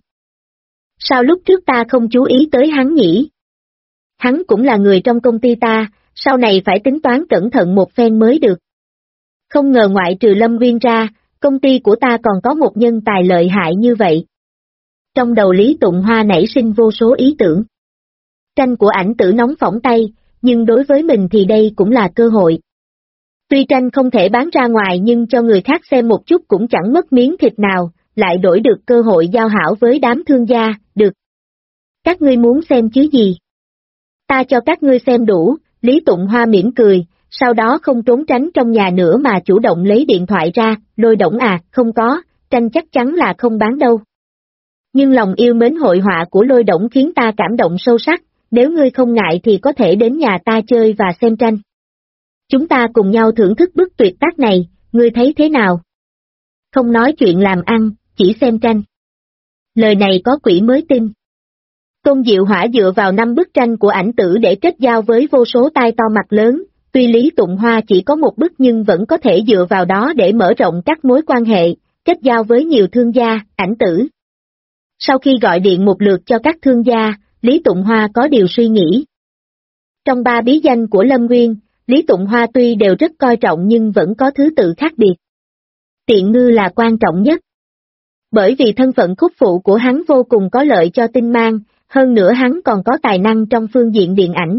[SPEAKER 2] Sao lúc trước ta không chú ý tới hắn nhỉ? Hắn cũng là người trong công ty ta, sau này phải tính toán cẩn thận một phen mới được. Không ngờ ngoại trừ Lâm Uyên ra, công ty của ta còn có một nhân tài lợi hại như vậy. Trong đầu Lý Tụng Hoa nảy sinh vô số ý tưởng. Tranh của Ảnh Tử nóng phỏng tay, nhưng đối với mình thì đây cũng là cơ hội. Tuy tranh không thể bán ra ngoài nhưng cho người khác xem một chút cũng chẳng mất miếng thịt nào, lại đổi được cơ hội giao hảo với đám thương gia, được. Các ngươi muốn xem chứ gì? Ta cho các ngươi xem đủ, Lý Tụng Hoa mỉm cười, sau đó không trốn tránh trong nhà nữa mà chủ động lấy điện thoại ra, Lôi Đổng à, không có, tranh chắc chắn là không bán đâu. Nhưng lòng yêu mến hội họa của Lôi Đổng khiến ta cảm động sâu sắc, nếu ngươi không ngại thì có thể đến nhà ta chơi và xem tranh. Chúng ta cùng nhau thưởng thức bức tuyệt tác này, ngươi thấy thế nào? Không nói chuyện làm ăn, chỉ xem tranh. Lời này có quỷ mới tin. Tôn Diệu Hỏa dựa vào 5 bức tranh của Ảnh Tử để kết giao với vô số tai to mặt lớn, tuy Lý Tụng Hoa chỉ có một bức nhưng vẫn có thể dựa vào đó để mở rộng các mối quan hệ, kết giao với nhiều thương gia, Ảnh Tử. Sau khi gọi điện một lượt cho các thương gia, Lý Tụng Hoa có điều suy nghĩ. Trong 3 bí danh của Lâm Nguyên, Lý Tụng Hoa tuy đều rất coi trọng nhưng vẫn có thứ tự khác biệt. Tiện ngư là quan trọng nhất. Bởi vì thân phận khúc phụ của hắn vô cùng có lợi cho Tinh Mang, hơn nữa hắn còn có tài năng trong phương diện điện ảnh.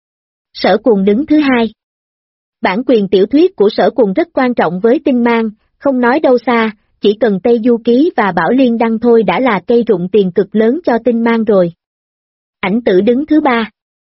[SPEAKER 2] Sở Cuồng đứng thứ 2. Bản quyền tiểu thuyết của Sở Cuồng rất quan trọng với Tinh Mang, không nói đâu xa, chỉ cần Tây Du Ký và Bảo Liên Đăng thôi đã là cây rụng tiền cực lớn cho Tinh Mang rồi. Ảnh Tử đứng thứ 3.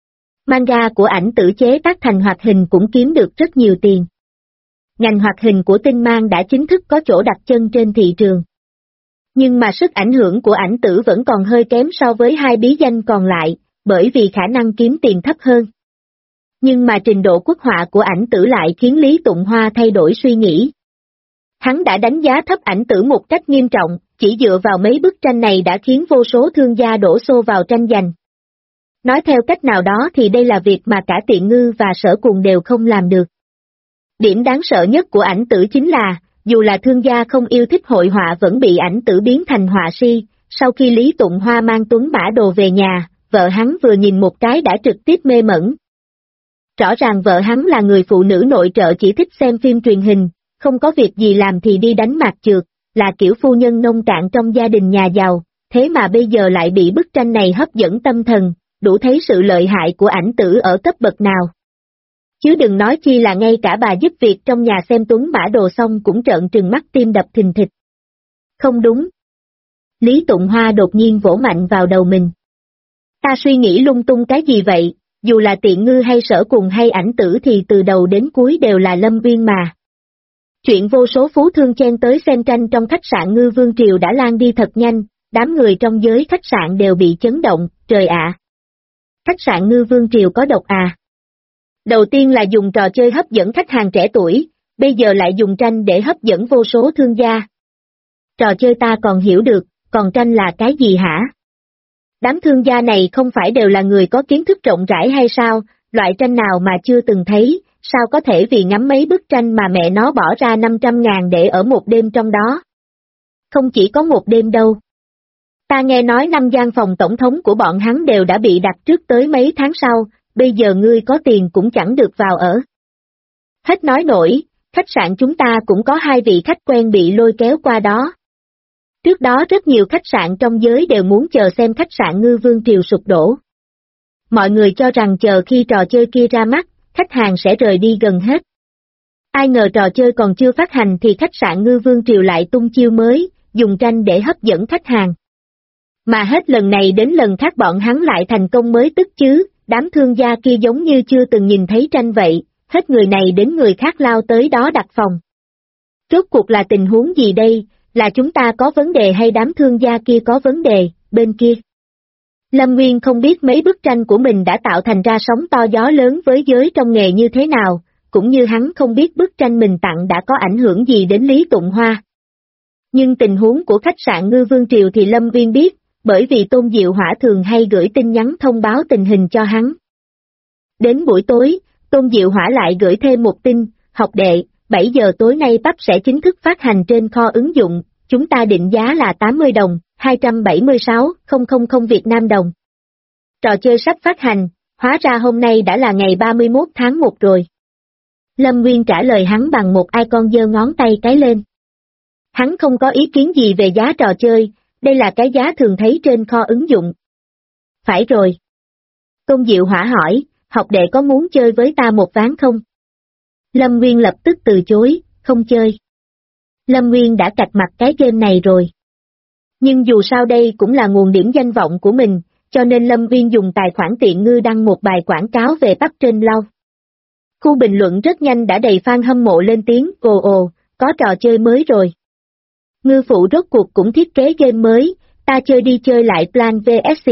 [SPEAKER 2] Manga của Ảnh Tử chế tác thành hoạt hình cũng kiếm được rất nhiều tiền. Ngành hoạt hình của Tinh Mang đã chính thức có chỗ đặt chân trên thị trường. Nhưng mà sức ảnh hưởng của Ảnh Tử vẫn còn hơi kém so với 2 bí danh còn lại, bởi vì khả năng kiếm tiền thấp hơn. Nhưng mà trình độ quốc họa của Ảnh Tử lại khiến Lý Tụng Hoa thay đổi suy nghĩ. Hắn đã đánh giá thấp Ảnh Tử một cách nghiêm trọng, chỉ dựa vào mấy bức tranh này đã khiến vô số thương gia đổ xô vào tranh giành. Nói theo cách nào đó thì đây là việc mà cả Tiện Ngư và Sở Cuồng đều không làm được. Điểm đáng sợ nhất của Ảnh Tử chính là, dù là thương gia không yêu thích hội họa vẫn bị ảnh tử biến thành họa si. Sau khi Lý Tụng Hoa mang Tuấn Mã Đồ về nhà, vợ hắn vừa nhìn một cái đã trực tiếp mê mẩn. Rõ ràng vợ hắn là người phụ nữ nội trợ chỉ thích xem phim truyền hình, không có việc gì làm thì đi đánh mạc chược, là kiểu phu nhân nông cạn trong gia đình nhà giàu, thế mà bây giờ lại bị bức tranh này hấp dẫn tâm thần, đủ thấy sự lợi hại của ảnh tử ở cấp bậc nào. Chứ đừng nói chi là ngay cả bà giúp việc trong nhà xem Tuấn Mã Đồ xong cũng trợn trừng mắt tim đập thình thịch. Không đúng. Lý Tụng Hoa đột nhiên vỗ mạnh vào đầu mình. Ta suy nghĩ lung tung cái gì vậy, dù là Tiện Ngư hay Sở Cùng hay ảnh tử thì từ đầu đến cuối đều là Lâm Uyên mà. Chuyện vô số phú thương chen tới xem tranh trong khách sạn Ngư Vương Triều đã lan đi thật nhanh, đám người trong giới khách sạn đều bị chấn động, trời ạ. Khách sạn Ngư Vương Triều có độc à? Đầu tiên là dùng trò chơi hấp dẫn khách hàng trẻ tuổi, bây giờ lại dùng tranh để hấp dẫn vô số thương gia. Trò chơi ta còn hiểu được, còn tranh là cái gì hả? Đám thương gia này không phải đều là người có kiến thức rộng rãi hay sao, loại tranh nào mà chưa từng thấy, sao có thể vì ngắm mấy bức tranh mà mẹ nó bỏ ra 500.000 để ở một đêm trong đó? Không chỉ có một đêm đâu. Ta nghe nói 5 gian phòng tổng thống của bọn hắn đều đã bị đặt trước tới mấy tháng sau, bây giờ ngươi có tiền cũng chẳng được vào ở. Hết nói nổi, khách sạn chúng ta cũng có 2 vị khách quen bị lôi kéo qua đó. Trước đó rất nhiều khách sạn trong giới đều muốn chờ xem khách sạn Ngư Vương Triều sụp đổ. Mọi người cho rằng chờ khi trò chơi kia ra mắt, khách hàng sẽ rời đi gần hết. Ai ngờ trò chơi còn chưa phát hành thì khách sạn Ngư Vương Triều lại tung chiêu mới, dùng tranh để hấp dẫn khách hàng. Mà hết lần này đến lần khác bọn hắn lại thành công mới tức chứ, đám thương gia kia giống như chưa từng nhìn thấy tranh vậy, hết người này đến người khác lao tới đó đặt phòng. Rốt cuộc là tình huống gì đây, là chúng ta có vấn đề hay đám thương gia kia có vấn đề, bên kia? Lâm Nguyên không biết mấy bức tranh của mình đã tạo thành ra sóng to gió lớn với giới trong nghề như thế nào, cũng như hắn không biết bức tranh mình tặng đã có ảnh hưởng gì đến Lý Tụng Hoa. Nhưng tình huống của khách sạn Ngư Vương Triều thì Lâm Nguyên biết, bởi vì Tôn Diệu Hỏa thường hay gửi tin nhắn thông báo tình hình cho hắn. Đến buổi tối, Tôn Diệu Hỏa lại gửi thêm một tin, học đệ, 7 giờ tối nay PUBG sẽ chính thức phát hành trên kho ứng dụng, chúng ta định giá là 80 đồng, 276.000 Việt Nam đồng. Trò chơi sắp phát hành, hóa ra hôm nay đã là ngày 31 tháng 1 rồi. Lâm Nguyên trả lời hắn bằng một icon giơ ngón tay cái lên. Hắn không có ý kiến gì về giá trò chơi, đây là cái giá thường thấy trên kho ứng dụng. Phải rồi. Tôn Diệu Hỏa hỏi, học đệ có muốn chơi với ta một ván không? Lâm Nguyên lập tức từ chối, không chơi. Lâm Nguyên đã cạch mặt cái game này rồi. Nhưng dù sao đây cũng là nguồn điểm danh vọng của mình, cho nên Lâm Nguyên dùng tài khoản Tiện Ngư đăng một bài quảng cáo về PUBG trên Lau. Khu bình luận rất nhanh đã đầy fan hâm mộ lên tiếng, ồ, có trò chơi mới rồi. Ngư phụ rốt cuộc cũng thiết kế game mới, ta chơi đi chơi lại Plan vs.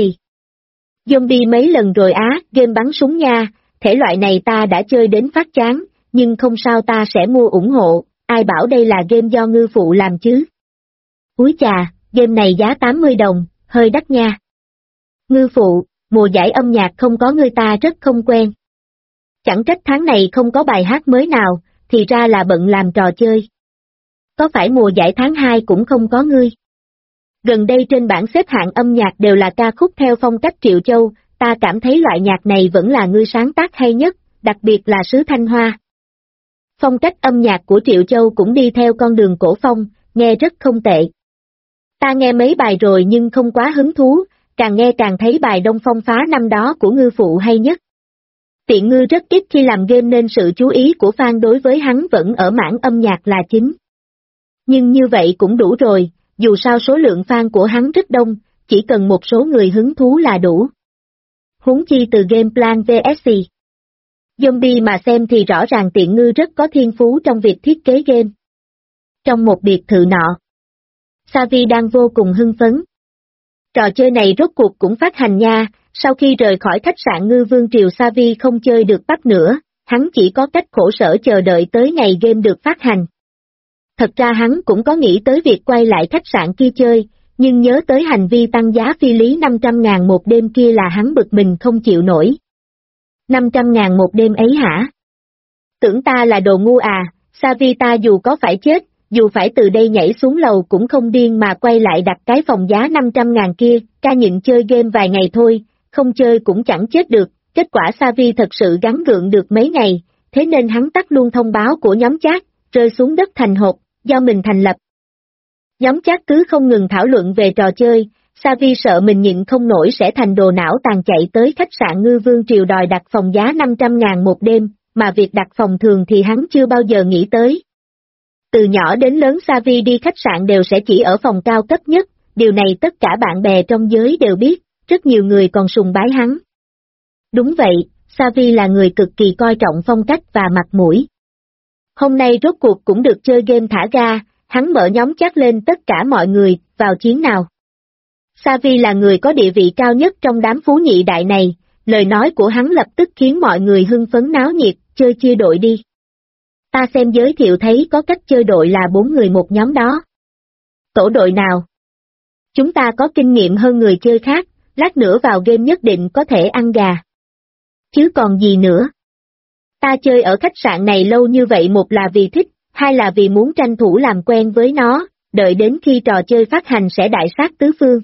[SPEAKER 2] Zombie mấy lần rồi á, game bắn súng nha, thể loại này ta đã chơi đến phát chán, nhưng không sao ta sẽ mua ủng hộ, ai bảo đây là game do ngư phụ làm chứ. Úi chà, game này giá 80 đồng, hơi đắt nha. Ngư phụ, mùa giải âm nhạc không có ngươi ta rất không quen. Chẳng trách tháng này không có bài hát mới nào, thì ra là bận làm trò chơi. Có phải mùa giải tháng 2 cũng không có ngươi? Gần đây trên bảng xếp hạng âm nhạc đều là ca khúc theo phong cách Triệu Châu, ta cảm thấy loại nhạc này vẫn là ngươi sáng tác hay nhất, đặc biệt là xứ Thanh Hoa. Phong cách âm nhạc của Triệu Châu cũng đi theo con đường cổ phong, nghe rất không tệ. Ta nghe mấy bài rồi nhưng không quá hứng thú, càng nghe càng thấy bài Đông Phong Phá năm đó của ngư phụ hay nhất. Tiện Ngư rất ít khi làm game nên sự chú ý của fan đối với hắn vẫn ở mảng âm nhạc là chính. Nhưng như vậy cũng đủ rồi, dù sao số lượng fan của hắn rất đông, chỉ cần một số người hứng thú là đủ. Huống chi từ game Plan vs. Zombie mà xem thì rõ ràng Tiện Ngư rất có thiên phú trong việc thiết kế game. Trong một biệt thự nọ, Savi đang vô cùng hưng phấn. Trò chơi này rốt cuộc cũng phát hành nha, sau khi rời khỏi khách sạn Ngư Vương Triều Savi không chơi được PUBG nữa, hắn chỉ có cách khổ sở chờ đợi tới ngày game được phát hành. Thật ra hắn cũng có nghĩ tới việc quay lại khách sạn kia chơi, nhưng nhớ tới hành vi tăng giá phi lý 500.000 một đêm kia là hắn bực mình không chịu nổi. 500.000 một đêm ấy hả? Tưởng ta là đồ ngu à, Savi ta dù có phải chết, dù phải từ đây nhảy xuống lầu cũng không điên mà quay lại đặt cái phòng giá 500.000 kia, ca nhịn chơi game vài ngày thôi, không chơi cũng chẳng chết được, kết quả Savi thật sự gắng gượng được mấy ngày, thế nên hắn tắt luôn thông báo của nhóm chat, rơi xuống đất thành hộp, do mình thành lập. Nhóm chat cứ không ngừng thảo luận về trò chơi, Savi sợ mình nhịn không nổi sẽ thành đồ não tàn chạy tới khách sạn Ngư Vương Triều đòi đặt phòng giá 500.000 một đêm, mà việc đặt phòng thường thì hắn chưa bao giờ nghĩ tới. Từ nhỏ đến lớn Savi đi khách sạn đều sẽ chỉ ở phòng cao cấp nhất, điều này tất cả bạn bè trong giới đều biết, rất nhiều người còn sùng bái hắn. Đúng vậy, Savi là người cực kỳ coi trọng phong cách và mặt mũi. Hôm nay rốt cuộc cũng được chơi game thả ga, hắn mở nhóm chat lên tất cả mọi người, vào chiến nào. Savi là người có địa vị cao nhất trong đám phú nhị đại này, lời nói của hắn lập tức khiến mọi người hưng phấn náo nhiệt, chơi chia đội đi. Ta xem giới thiệu thấy có cách chơi đội là 4 người một nhóm đó. Tổ đội nào? Chúng ta có kinh nghiệm hơn người chơi khác, lát nữa vào game nhất định có thể ăn gà. Chứ còn gì nữa? Ta chơi ở khách sạn này lâu như vậy, một là vì thích, hai là vì muốn tranh thủ làm quen với nó, đợi đến khi trò chơi phát hành sẽ đại sát tứ phương.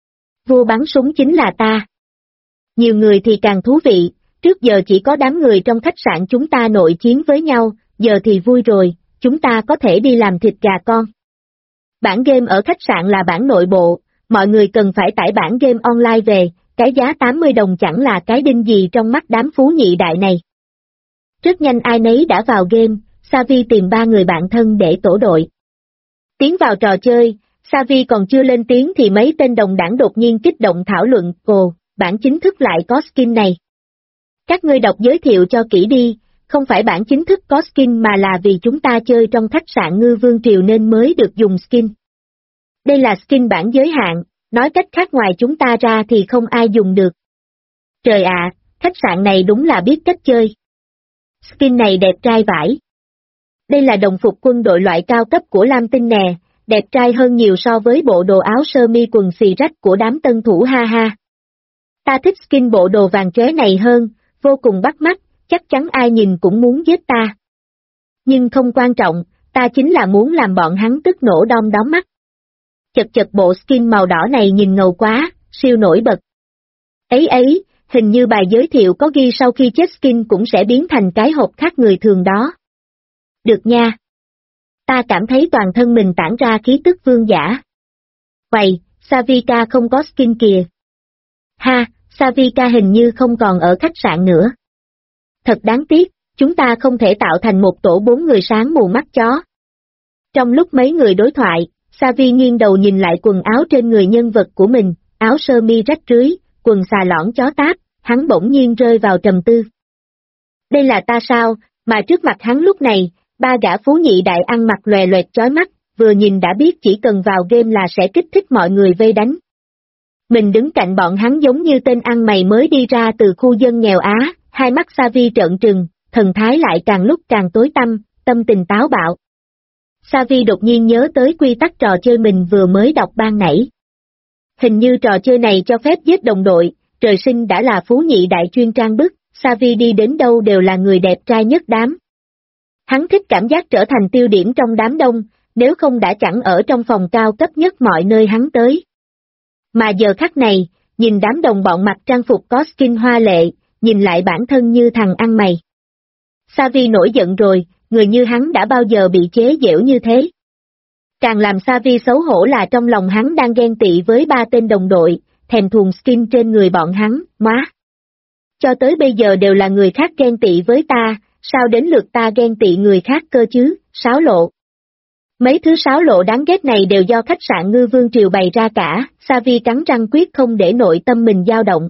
[SPEAKER 2] Vua bắn súng chính là ta. Nhiều người thì càng thú vị, trước giờ chỉ có đám người trong khách sạn chúng ta nội chiến với nhau, giờ thì vui rồi, chúng ta có thể đi làm thịt gà con. Bản game ở khách sạn là bản nội bộ, mọi người cần phải tải bản game online về, cái giá 80 đồng chẳng là cái đinh gì trong mắt đám phú nhị đại này. Rất nhanh ai nấy đã vào game, Savi tìm 3 người bạn thân để tổ đội. Tiến vào trò chơi, Savi còn chưa lên tiếng thì mấy tên đồng đảng đột nhiên kích động thảo luận, ồ, bản chính thức lại có skin này. Các ngươi đọc giới thiệu cho kỹ đi, không phải bản chính thức có skin mà là vì chúng ta chơi trong khách sạn Ngư Vương Triều nên mới được dùng skin. Đây là skin bản giới hạn, nói cách khác ngoài chúng ta ra thì không ai dùng được. Trời ạ, khách sạn này đúng là biết cách chơi. Skin này đẹp trai vãi. Đây là đồng phục quân đội loại cao cấp của Lam Tinh nè, đẹp trai hơn nhiều so với bộ đồ áo sơ mi quần xì rách của đám tân thủ ha ha. Ta thích skin bộ đồ vàng chóe này hơn, vô cùng bắt mắt, chắc chắn ai nhìn cũng muốn giết ta. Nhưng không quan trọng, ta chính là muốn làm bọn hắn tức nổ đom đóm mắt. Chật chật, bộ skin màu đỏ này nhìn ngầu quá, siêu nổi bật. Ấy, hình như bài giới thiệu có ghi sau khi chết skin cũng sẽ biến thành cái hộp khác người thường đó. Được nha. Ta cảm thấy toàn thân mình tản ra khí tức vương giả. Vậy, Savika không có skin kìa. Ha, Savika hình như không còn ở khách sạn nữa. Thật đáng tiếc, chúng ta không thể tạo thành một tổ 4 người sáng mù mắt chó. Trong lúc mấy người đối thoại, Savi nghiêng đầu nhìn lại quần áo trên người nhân vật của mình, áo sơ mi rách rưới, quần xà lõn chó táp, hắn bỗng nhiên rơi vào trầm tư. Đây là ta sao, mà trước mặt hắn lúc này, 3 gã phú nhị đại ăn mặc lòe loẹt chói mắt, vừa nhìn đã biết chỉ cần vào game là sẽ kích thích mọi người vây đánh. Mình đứng cạnh bọn hắn giống như tên ăn mày mới đi ra từ khu dân nghèo Á, hai mắt Savi trợn trừng, thần thái lại càng lúc càng tối tăm, tâm tình táo bạo. Savi đột nhiên nhớ tới quy tắc trò chơi mình vừa mới đọc ban nãy. Hình như trò chơi này cho phép giết đồng đội, trời sinh đã là phú nhị đại chuyên trang bức, Savi đi đến đâu đều là người đẹp trai nhất đám. Hắn thích cảm giác trở thành tiêu điểm trong đám đông, nếu không đã chẳng ở trong phòng cao cấp nhất mọi nơi hắn tới. Mà giờ khắc này, nhìn đám đồng bọn mặc trang phục có skin hoa lệ, nhìn lại bản thân như thằng ăn mày. Savi nổi giận rồi, người như hắn đã bao giờ bị chế giễu như thế. Càng làm Savi xấu hổ là trong lòng hắn đang ghen tị với 3 tên đồng đội, thèm thuồng skin trên người bọn hắn, má. Cho tới bây giờ đều là người khác ghen tị với ta, sao đến lượt ta ghen tị người khác cơ chứ, sáo lộ. Mấy thứ sáo lộ đáng ghét này đều do khách sạn Ngư Vương Triều bày ra cả, Savi cắn răng quyết không để nội tâm mình dao động.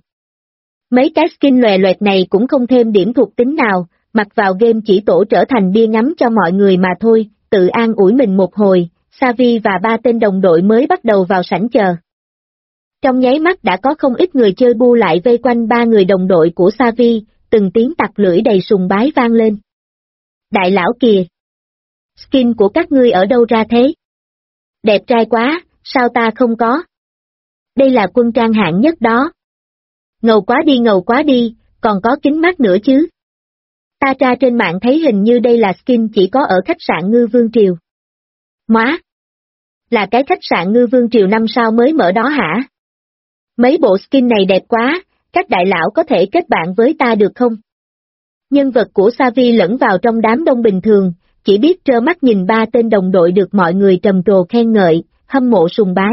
[SPEAKER 2] Mấy cái skin lòe loẹt này cũng không thêm điểm thuộc tính nào, mặc vào game chỉ tổ trở thành bia ngắm cho mọi người mà thôi, tự an ủi mình một hồi, Savi và 3 tên đồng đội mới bắt đầu vào sảnh chờ. Trong nháy mắt đã có không ít người chơi bu lại vây quanh 3 người đồng đội của Savi, từng tiếng tặc lưỡi đầy sùng bái vang lên. Đại lão kìa! Skin của các ngươi ở đâu ra thế? Đẹp trai quá, sao ta không có? Đây là quân trang hạng nhất đó. Ngầu quá đi, còn có kính mắt nữa chứ. Ta tra trên mạng thấy hình như đây là skin chỉ có ở khách sạn Ngư Vương Triều. Móa! Là cái khách sạn Ngư Vương Triều 5 sao mới mở đó hả? Mấy bộ skin này đẹp quá, các đại lão có thể kết bạn với ta được không? Nhân vật của Savi lẫn vào trong đám đông bình thường, chỉ biết trơ mắt nhìn ba tên đồng đội được mọi người trầm trồ khen ngợi, hâm mộ sùng bái.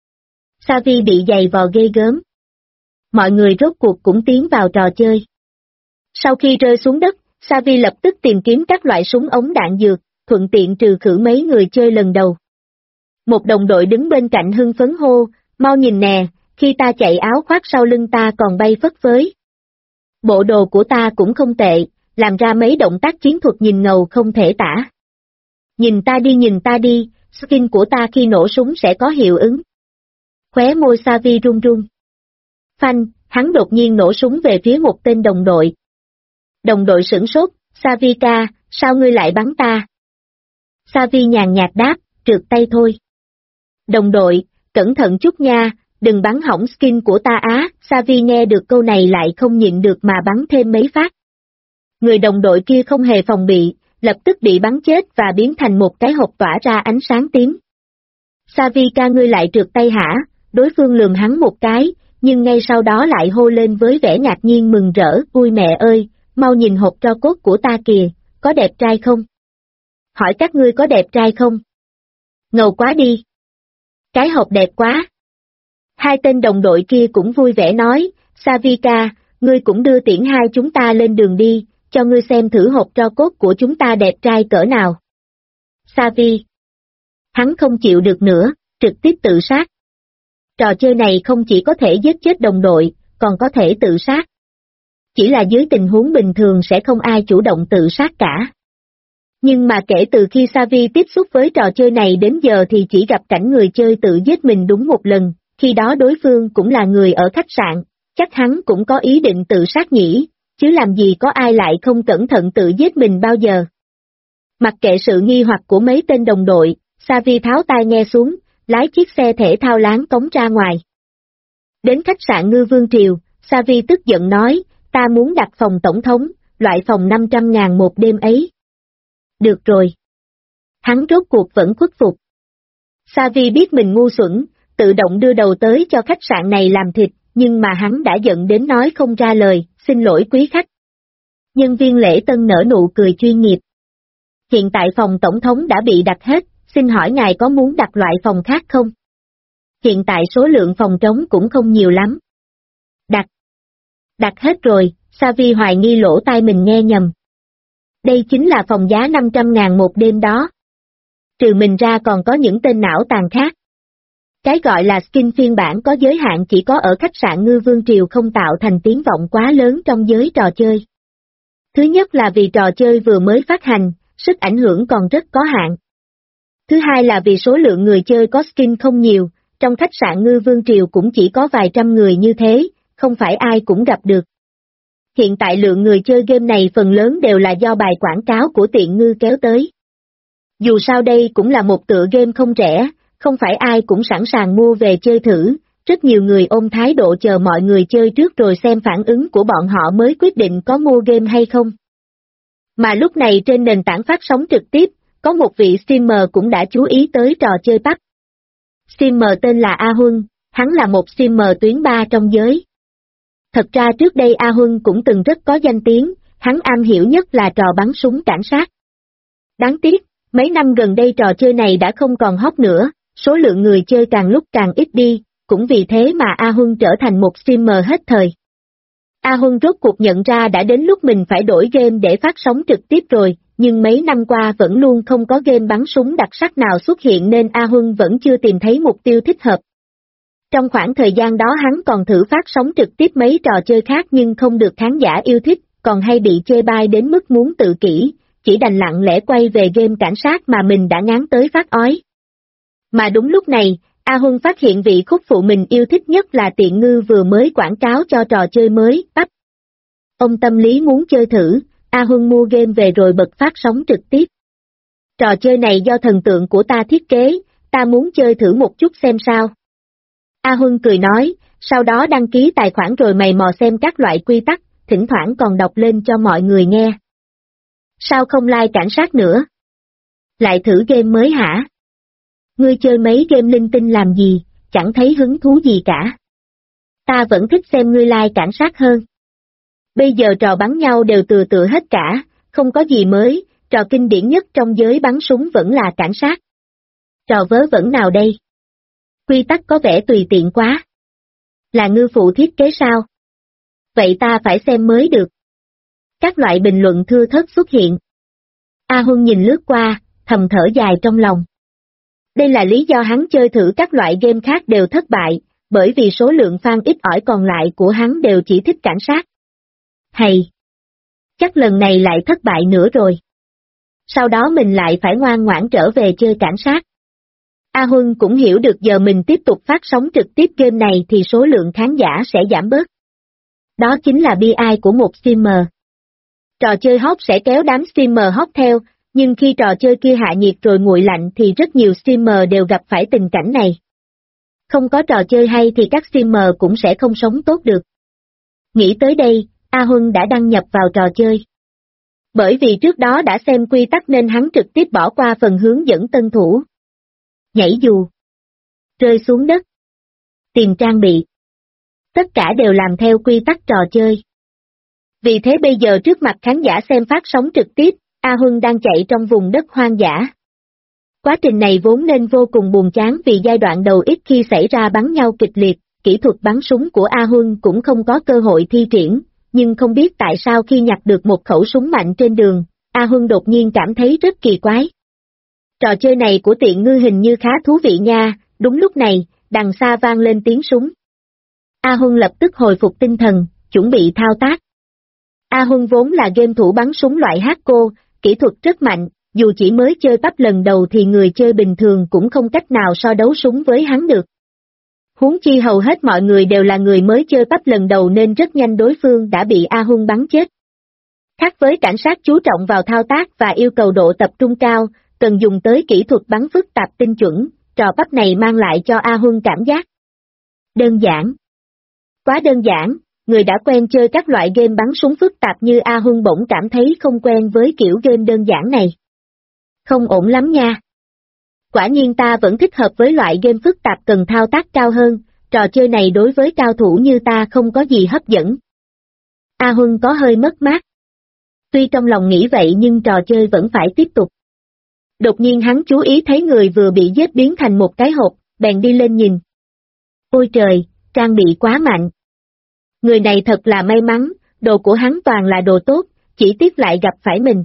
[SPEAKER 2] Savi bị giày vò ghê gớm. Mọi người rốt cuộc cũng tiến vào trò chơi. Sau khi rơi xuống đất, Savi lập tức tìm kiếm các loại súng ống đạn dược, thuận tiện trừ khử mấy người chơi lần đầu. Một đồng đội đứng bên cạnh hưng phấn hô, mau nhìn nè, khi ta chạy áo khoác sau lưng ta còn bay phất phới. Bộ đồ của ta cũng không tệ, làm ra mấy động tác chiến thuật nhìn ngầu không thể tả. Nhìn ta đi, skin của ta khi nổ súng sẽ có hiệu ứng. Khóe môi Savi run run. Phanh, hắn đột nhiên nổ súng về phía một tên đồng đội. Đồng đội sửng sốt, Savi ca, sao ngươi lại bắn ta? Savi nhàn nhạt đáp, trượt tay thôi. Đồng đội, cẩn thận chút nha, đừng bắn hỏng skin của ta á, Savi nghe được câu này lại không nhịn được mà bắn thêm mấy phát. Người đồng đội kia không hề phòng bị, lập tức bị bắn chết và biến thành một cái hộp tỏa ra ánh sáng tím. Savi ca ngươi lại trượt tay hả? Đối phương lườm hắn một cái, nhưng ngay sau đó lại hô lên với vẻ ngạc nhiên mừng rỡ, ui mẹ ơi, mau nhìn hộp tro cốt của ta kìa, có đẹp trai không? Hỏi các ngươi có đẹp trai không? Ngầu quá đi. Cái hộp đẹp quá. Hai tên đồng đội kia cũng vui vẻ nói, Savi ca, ngươi cũng đưa tiễn hai chúng ta lên đường đi, cho ngươi xem thử hộp tro cốt của chúng ta đẹp trai cỡ nào. Savi. Hắn không chịu được nữa, trực tiếp tự sát. Trò chơi này không chỉ có thể giết chết đồng đội, còn có thể tự sát. Chỉ là dưới tình huống bình thường sẽ không ai chủ động tự sát cả. Nhưng mà kể từ khi Savi tiếp xúc với trò chơi này đến giờ thì chỉ gặp cảnh người chơi tự giết mình đúng một lần, khi đó đối phương cũng là người ở khách sạn, chắc hắn cũng có ý định tự sát nhỉ, chứ làm gì có ai lại không cẩn thận tự giết mình bao giờ. Mặc kệ sự nghi hoặc của mấy tên đồng đội, Savi tháo tai nghe xuống, lái chiếc xe thể thao láng cống ra ngoài. Đến khách sạn Ngư Vương Triều, Savi tức giận nói, ta muốn đặt phòng tổng thống, loại phòng 500.000 một đêm ấy. Được rồi. Hắn rốt cuộc vẫn khuất phục. Savi biết mình ngu xuẩn, tự động đưa đầu tới cho khách sạn này làm thịt, nhưng mà hắn đã giận đến nói không ra lời, xin lỗi quý khách. Nhân viên lễ tân nở nụ cười chuyên nghiệp. Hiện tại phòng tổng thống đã bị đặt hết, xin hỏi ngài có muốn đặt loại phòng khác không? Hiện tại số lượng phòng trống cũng không nhiều lắm. Đặt hết rồi, Savi hoài nghi lỗ tai mình nghe nhầm. Đây chính là phòng giá 500.000 một đêm đó. Trừ mình ra còn có những tên não tàn khác. Cái gọi là skin phiên bản có giới hạn chỉ có ở khách sạn Ngư Vương Triều không tạo thành tiếng vọng quá lớn trong giới trò chơi. Thứ nhất là vì trò chơi vừa mới phát hành, sức ảnh hưởng còn rất có hạn. Thứ hai là vì số lượng người chơi có skin không nhiều, trong khách sạn Ngư Vương Triều cũng chỉ có vài trăm người như thế, không phải ai cũng gặp được. Hiện tại lượng người chơi game này phần lớn đều là do bài quảng cáo của tiện ngư kéo tới. Dù sao đây cũng là một tựa game không rẻ, không phải ai cũng sẵn sàng mua về chơi thử, rất nhiều người ôm thái độ chờ mọi người chơi trước rồi xem phản ứng của bọn họ mới quyết định có mua game hay không. Mà lúc này trên nền tảng phát sóng trực tiếp, có một vị streamer cũng đã chú ý tới trò chơi PUBG. Streamer tên là A Huân, hắn là một streamer tuyến 3 trong giới. Thật ra trước đây A Huân cũng từng rất có danh tiếng, hắn am hiểu nhất là trò bắn súng cảnh sát. Đáng tiếc, mấy năm gần đây trò chơi này đã không còn hot nữa, số lượng người chơi càng lúc càng ít đi, cũng vì thế mà A Huân trở thành một streamer hết thời. A Huân rốt cuộc nhận ra đã đến lúc mình phải đổi game để phát sóng trực tiếp rồi, nhưng mấy năm qua vẫn luôn không có game bắn súng đặc sắc nào xuất hiện nên A Huân vẫn chưa tìm thấy mục tiêu thích hợp. Trong khoảng thời gian đó hắn còn thử phát sóng trực tiếp mấy trò chơi khác nhưng không được khán giả yêu thích, còn hay bị chê bai đến mức muốn tự kỷ, chỉ đành lặng lẽ quay về game cảnh sát mà mình đã ngán tới phát ói. Mà đúng lúc này, A Huân phát hiện vị khúc phụ mình yêu thích nhất là tiện ngư vừa mới quảng cáo cho trò chơi mới, PUBG. Ông tâm lý muốn chơi thử, A Huân mua game về rồi bật phát sóng trực tiếp. Trò chơi này do thần tượng của ta thiết kế, ta muốn chơi thử một chút xem sao. A Huân cười nói, sau đó đăng ký tài khoản rồi mày mò xem các loại quy tắc, thỉnh thoảng còn đọc lên cho mọi người nghe. Sao không like cảnh sát nữa? Lại thử game mới hả? Ngươi chơi mấy game linh tinh làm gì, chẳng thấy hứng thú gì cả. Ta vẫn thích xem ngươi lai cảnh sát hơn. Bây giờ trò bắn nhau đều tựa hết cả, không có gì mới, trò kinh điển nhất trong giới bắn súng vẫn là cảnh sát. Trò vớ vẩn nào đây? Quy tắc có vẻ tùy tiện quá. Là ngư phụ thiết kế sao? Vậy ta phải xem mới được. Các loại bình luận thưa thớt xuất hiện. A Huân nhìn lướt qua, thầm thở dài trong lòng. Đây là lý do hắn chơi thử các loại game khác đều thất bại, bởi vì số lượng fan ít ỏi còn lại của hắn đều chỉ thích cảnh sát. Hay! Chắc lần này lại thất bại nữa rồi. Sau đó mình lại phải ngoan ngoãn trở về chơi cảnh sát. A Huân cũng hiểu được giờ mình tiếp tục phát sóng trực tiếp game này thì số lượng khán giả sẽ giảm bớt. Đó chính là bi ai của một streamer. Trò chơi hot sẽ kéo đám streamer hot theo, nhưng khi trò chơi kia hạ nhiệt rồi nguội lạnh thì rất nhiều streamer đều gặp phải tình cảnh này. Không có trò chơi hay thì các streamer cũng sẽ không sống tốt được. Nghĩ tới đây, A Huân đã đăng nhập vào trò chơi. Bởi vì trước đó đã xem quy tắc nên hắn trực tiếp bỏ qua phần hướng dẫn tân thủ. Nhảy dù, rơi xuống đất, tìm trang bị. Tất cả đều làm theo quy tắc trò chơi. Vì thế bây giờ trước mặt khán giả xem phát sóng trực tiếp, A Huân đang chạy trong vùng đất hoang dã. Quá trình này vốn nên vô cùng buồn chán vì giai đoạn đầu ít khi xảy ra bắn nhau kịch liệt, kỹ thuật bắn súng của A Huân cũng không có cơ hội thi triển, nhưng không biết tại sao khi nhặt được một khẩu súng mạnh trên đường, A Huân đột nhiên cảm thấy rất kỳ quái. Trò chơi này của tiện ngư hình như khá thú vị nha, đúng lúc này, đằng xa vang lên tiếng súng. A Huân lập tức hồi phục tinh thần, chuẩn bị thao tác. A Huân vốn là game thủ bắn súng loại hardcore, kỹ thuật rất mạnh, dù chỉ mới chơi PUBG lần đầu thì người chơi bình thường cũng không cách nào so đấu súng với hắn được. Huống chi hầu hết mọi người đều là người mới chơi PUBG lần đầu nên rất nhanh đối phương đã bị A Huân bắn chết. Khác với cảnh sát chú trọng vào thao tác và yêu cầu độ tập trung cao, cần dùng tới kỹ thuật bắn phức tạp tinh chuẩn, trò PUBG này mang lại cho A Huân cảm giác đơn giản. Quá đơn giản, người đã quen chơi các loại game bắn súng phức tạp như A Huân bỗng cảm thấy không quen với kiểu game đơn giản này. Không ổn lắm nha. Quả nhiên ta vẫn thích hợp với loại game phức tạp cần thao tác cao hơn, trò chơi này đối với cao thủ như ta không có gì hấp dẫn. A Huân có hơi mất mát. Tuy trong lòng nghĩ vậy nhưng trò chơi vẫn phải tiếp tục. Đột nhiên hắn chú ý thấy người vừa bị giết biến thành một cái hộp, bèn đi lên nhìn. Ôi trời, trang bị quá mạnh. Người này thật là may mắn, đồ của hắn toàn là đồ tốt, chỉ tiếc lại gặp phải mình.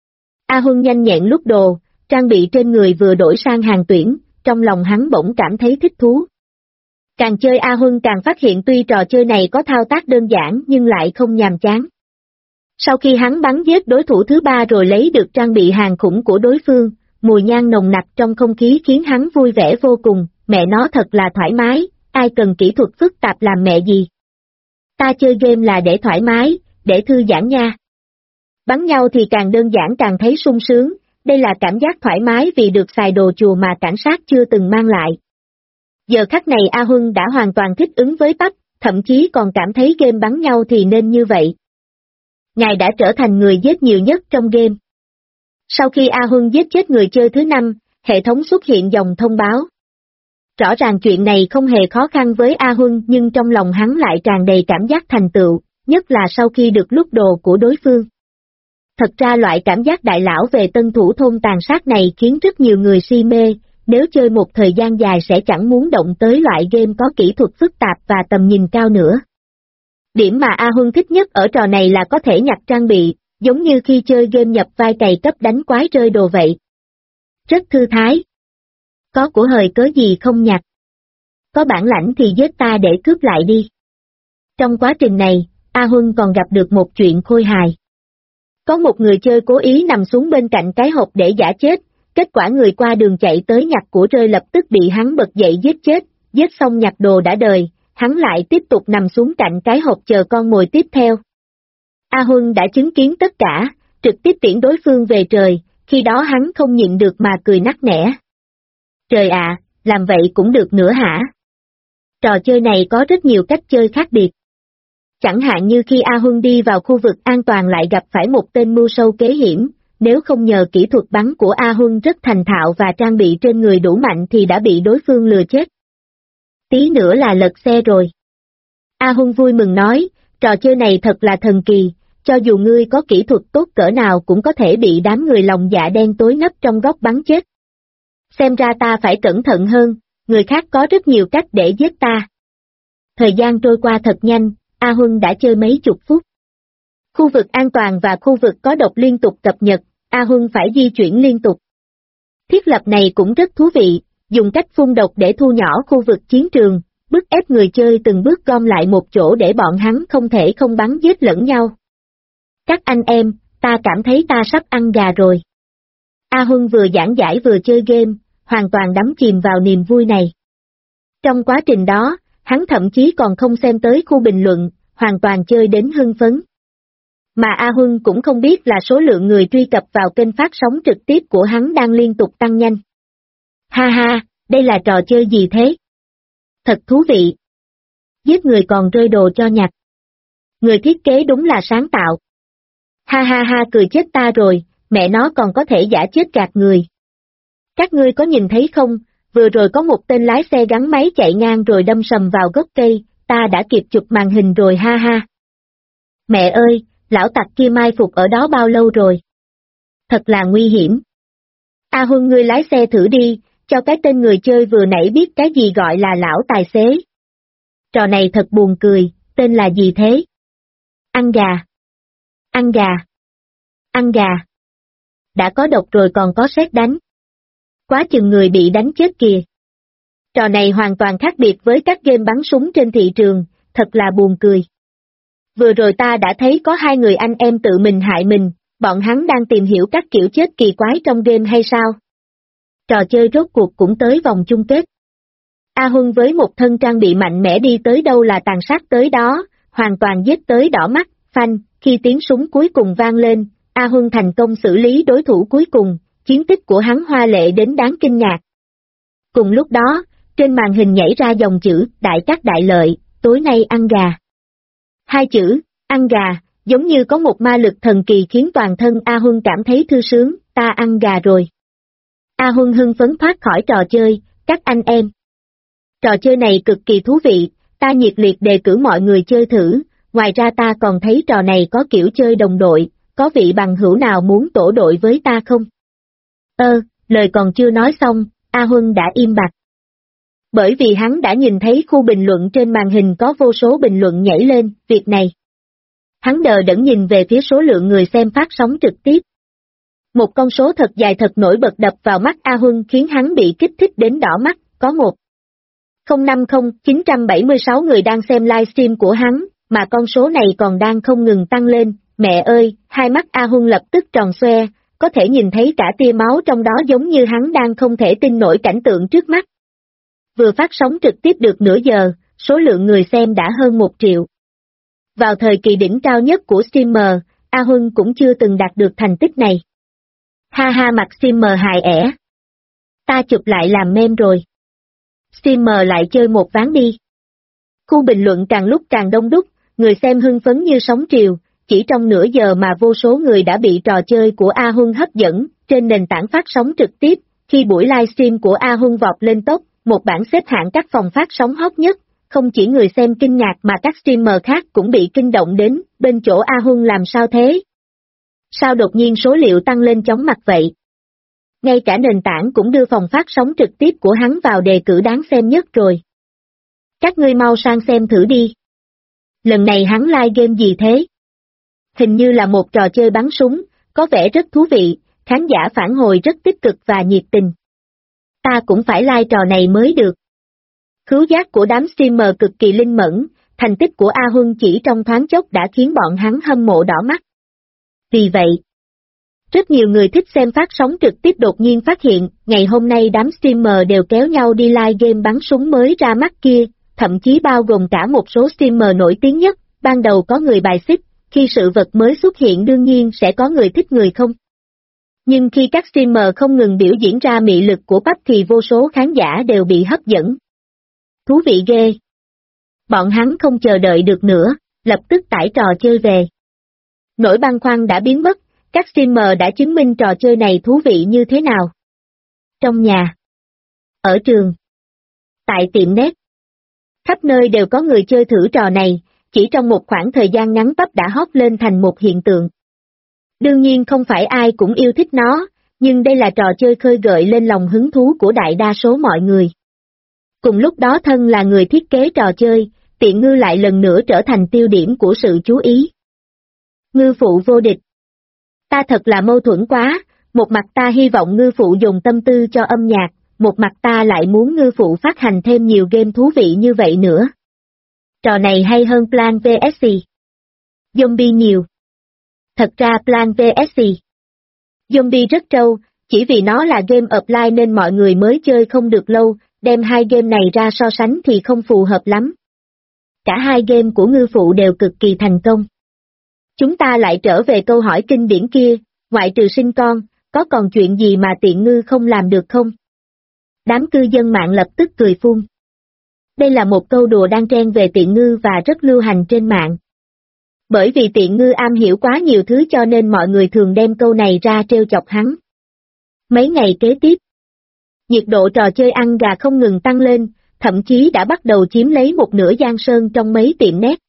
[SPEAKER 2] A Huân nhanh nhẹn lúc đồ, trang bị trên người vừa đổi sang hàng tuyển, trong lòng hắn bỗng cảm thấy thích thú. Càng chơi A Huân càng phát hiện tuy trò chơi này có thao tác đơn giản nhưng lại không nhàm chán. Sau khi hắn bắn giết đối thủ thứ ba rồi lấy được trang bị hàng khủng của đối phương, mùi nhang nồng nặc trong không khí khiến hắn vui vẻ vô cùng, mẹ nó thật là thoải mái, ai cần kỹ thuật phức tạp làm mẹ gì. Ta chơi game là để thoải mái, để thư giãn nha. Bắn nhau thì càng đơn giản càng thấy sung sướng, đây là cảm giác thoải mái vì được xài đồ chùa mà cảnh sát chưa từng mang lại. Giờ khắc này A Huân đã hoàn toàn thích ứng với PUBG, thậm chí còn cảm thấy game bắn nhau thì nên như vậy. Ngài đã trở thành người giết nhiều nhất trong game. Sau khi A Huân giết chết người chơi thứ 5, hệ thống xuất hiện dòng thông báo. Rõ ràng chuyện này không hề khó khăn với A Huân nhưng trong lòng hắn lại tràn đầy cảm giác thành tựu, nhất là sau khi được lút đồ của đối phương. Thật ra loại cảm giác đại lão về tân thủ thôn tàn sát này khiến rất nhiều người si mê, nếu chơi một thời gian dài sẽ chẳng muốn động tới loại game có kỹ thuật phức tạp và tầm nhìn cao nữa. Điểm mà A Huân thích nhất ở trò này là có thể nhặt trang bị, giống như khi chơi game nhập vai cày cấp đánh quái rơi đồ vậy. Rất thư thái. Có của hời cớ gì không nhặt. Có bản lãnh thì giết ta để cướp lại đi. Trong quá trình này, A Huân còn gặp được một chuyện khôi hài. Có một người chơi cố ý nằm xuống bên cạnh cái hộp để giả chết, kết quả người qua đường chạy tới nhặt của rơi lập tức bị hắn bật dậy giết chết, giết xong nhặt đồ đã đời, hắn lại tiếp tục nằm xuống cạnh cái hộp chờ con mồi tiếp theo. A Huân đã chứng kiến tất cả, trực tiếp tiễn đối phương về trời, khi đó hắn không nhịn được mà cười nắc nẻ. Trời ạ, làm vậy cũng được nữa hả? Trò chơi này có rất nhiều cách chơi khác biệt. Chẳng hạn như khi A Huân đi vào khu vực an toàn lại gặp phải một tên mưu sâu kế hiểm, nếu không nhờ kỹ thuật bắn của A Huân rất thành thạo và trang bị trên người đủ mạnh thì đã bị đối phương lừa chết. Tí nữa là lật xe rồi. A Huân vui mừng nói, trò chơi này thật là thần kỳ, cho dù ngươi có kỹ thuật tốt cỡ nào cũng có thể bị đám người lòng dạ đen tối nấp trong góc bắn chết. Xem ra ta phải cẩn thận hơn, người khác có rất nhiều cách để giết ta. Thời gian trôi qua thật nhanh, A Huân đã chơi mấy chục phút. Khu vực an toàn và khu vực có độc liên tục cập nhật, A Huân phải di chuyển liên tục. Thiết lập này cũng rất thú vị, dùng cách phun độc để thu nhỏ khu vực chiến trường, bức ép người chơi từng bước gom lại một chỗ để bọn hắn không thể không bắn giết lẫn nhau. Các anh em, ta cảm thấy ta sắp ăn gà rồi. A Huân vừa giảng giải vừa chơi game, hoàn toàn đắm chìm vào niềm vui này. Trong quá trình đó, hắn thậm chí còn không xem tới khu bình luận, hoàn toàn chơi đến hưng phấn. Mà A Huân cũng không biết là số lượng người truy cập vào kênh phát sóng trực tiếp của hắn đang liên tục tăng nhanh. Ha ha, đây là trò chơi gì thế? Thật thú vị. Giết người còn rơi đồ cho nhặt. Người thiết kế đúng là sáng tạo. Ha ha ha, cười chết ta rồi, mẹ nó còn có thể giả chết gạt người. Các ngươi có nhìn thấy không, vừa rồi có một tên lái xe gắn máy chạy ngang rồi đâm sầm vào gốc cây, ta đã kịp chụp màn hình rồi ha ha. Mẹ ơi, lão tặc kia mai phục ở đó bao lâu rồi? Thật là nguy hiểm. A Huân, ngươi lái xe thử đi, cho cái tên người chơi vừa nãy biết cái gì gọi là lão tài xế. Trò này thật buồn cười, tên là gì thế? Ăn gà. Ăn gà. Ăn gà. Đã có độc rồi còn có sét đánh. Quá chừng người bị đánh chết kìa. Trò này hoàn toàn khác biệt với các game bắn súng trên thị trường, thật là buồn cười. Vừa rồi ta đã thấy có hai người anh em tự mình hại mình, bọn hắn đang tìm hiểu các kiểu chết kỳ quái trong game hay sao? Trò chơi rốt cuộc cũng tới vòng chung kết. A Huân với một thân trang bị mạnh mẽ đi tới đâu là tàn sát tới đó, hoàn toàn giết tới đỏ mắt, phanh, khi tiếng súng cuối cùng vang lên, A Huân thành công xử lý đối thủ cuối cùng, chiến tích của hắn hoa lệ đến đáng kinh ngạc. Cùng lúc đó, trên màn hình nhảy ra dòng chữ, đại cát đại lợi, tối nay ăn gà. Hai chữ, ăn gà, giống như có một ma lực thần kỳ khiến toàn thân A Huân cảm thấy thư sướng, ta ăn gà rồi. A Huân hưng phấn thoát khỏi trò chơi, các anh em. Trò chơi này cực kỳ thú vị, ta nhiệt liệt đề cử mọi người chơi thử, ngoài ra ta còn thấy trò này có kiểu chơi đồng đội, có vị bằng hữu nào muốn tổ đội với ta không? Lời còn chưa nói xong, A Huân đã im bặt. Bởi vì hắn đã nhìn thấy khu bình luận trên màn hình có vô số bình luận nhảy lên, việc này. Hắn đờ đẫn nhìn về phía số lượng người xem phát sóng trực tiếp. Một con số thật dài thật nổi bật đập vào mắt A Huân khiến hắn bị kích thích đến đỏ mắt, có 1,050,976 người đang xem livestream của hắn, mà con số này còn đang không ngừng tăng lên, mẹ ơi, hai mắt A Huân lập tức tròn xoe, có thể nhìn thấy cả tia máu trong đó giống như hắn đang không thể tin nổi cảnh tượng trước mắt. Vừa phát sóng trực tiếp được nửa giờ, số lượng người xem đã hơn 1 triệu. Vào thời kỳ đỉnh cao nhất của streamer, A Huân cũng chưa từng đạt được thành tích này. Ha ha, mặt streamer hài ẻ. Ta chụp lại làm meme rồi. Streamer lại chơi một ván đi. Khu bình luận càng lúc càng đông đúc, người xem hưng phấn như sóng triều, chỉ trong nửa giờ mà vô số người đã bị trò chơi của A Huân hấp dẫn, trên nền tảng phát sóng trực tiếp, khi buổi livestream của A Huân vọt lên top, một bảng xếp hạng các phòng phát sóng hot nhất, không chỉ người xem kinh ngạc mà các streamer khác cũng bị kinh động đến, bên chỗ A Huân làm sao thế? Sao đột nhiên số liệu tăng lên chóng mặt vậy? Ngay cả nền tảng cũng đưa phòng phát sóng trực tiếp của hắn vào đề cử đáng xem nhất rồi. Các ngươi mau sang xem thử đi. Lần này hắn live game gì thế? Hình như là một trò chơi bắn súng, có vẻ rất thú vị, khán giả phản hồi rất tích cực và nhiệt tình. Ta cũng phải like trò này mới được. Khứu giác của đám streamer cực kỳ linh mẫn, thành tích của A Huân chỉ trong thoáng chốc đã khiến bọn hắn hâm mộ đỏ mắt. Vì vậy, rất nhiều người thích xem phát sóng trực tiếp đột nhiên phát hiện, ngày hôm nay đám streamer đều kéo nhau đi live game bắn súng mới ra mắt kia, thậm chí bao gồm cả một số streamer nổi tiếng nhất, ban đầu có người bài xích, khi sự vật mới xuất hiện đương nhiên sẽ có người thích người không. Nhưng khi các streamer không ngừng biểu diễn ra mị lực của PUBG thì vô số khán giả đều bị hấp dẫn. Thú vị ghê. Bọn hắn không chờ đợi được nữa, lập tức tải trò chơi về. Nỗi băn khoăn đã biến mất, Các streamer đã chứng minh trò chơi này thú vị như thế nào. Trong nhà, ở trường, tại tiệm net, khắp nơi đều có người chơi thử trò này, chỉ trong một khoảng thời gian ngắn PUBG đã hot lên thành một hiện tượng. Đương nhiên không phải ai cũng yêu thích nó, nhưng đây là trò chơi khơi gợi lên lòng hứng thú của đại đa số mọi người. Cùng lúc đó thân là người thiết kế trò chơi, Tiện Ngư lại lần nữa trở thành tiêu điểm của sự chú ý. Ngư phụ vô địch. Ta thật là mâu thuẫn quá, một mặt ta hy vọng ngư phụ dùng tâm tư cho âm nhạc, một mặt ta lại muốn ngư phụ phát hành thêm nhiều game thú vị như vậy nữa. Trò này hay hơn Plan vs Zombie nhiều. Thật ra Plan vs Zombie rất trâu, chỉ vì nó là game offline nên mọi người mới chơi không được lâu, đem hai game này ra so sánh thì không phù hợp lắm. Cả hai game của ngư phụ đều cực kỳ thành công. Chúng ta lại trở về câu hỏi kinh điển kia, ngoại trừ sinh con, có còn chuyện gì mà Tiện Ngư không làm được không? Đám cư dân mạng lập tức cười phun. Đây là một câu đùa đang trend về Tiện Ngư và rất lưu hành trên mạng. Bởi vì Tiện Ngư am hiểu quá nhiều thứ cho nên mọi người thường đem câu này ra trêu chọc hắn. Mấy ngày kế tiếp, nhiệt độ trò chơi ăn gà không ngừng tăng lên, thậm chí đã bắt đầu chiếm lấy một nửa giang sơn trong mấy tiệm net.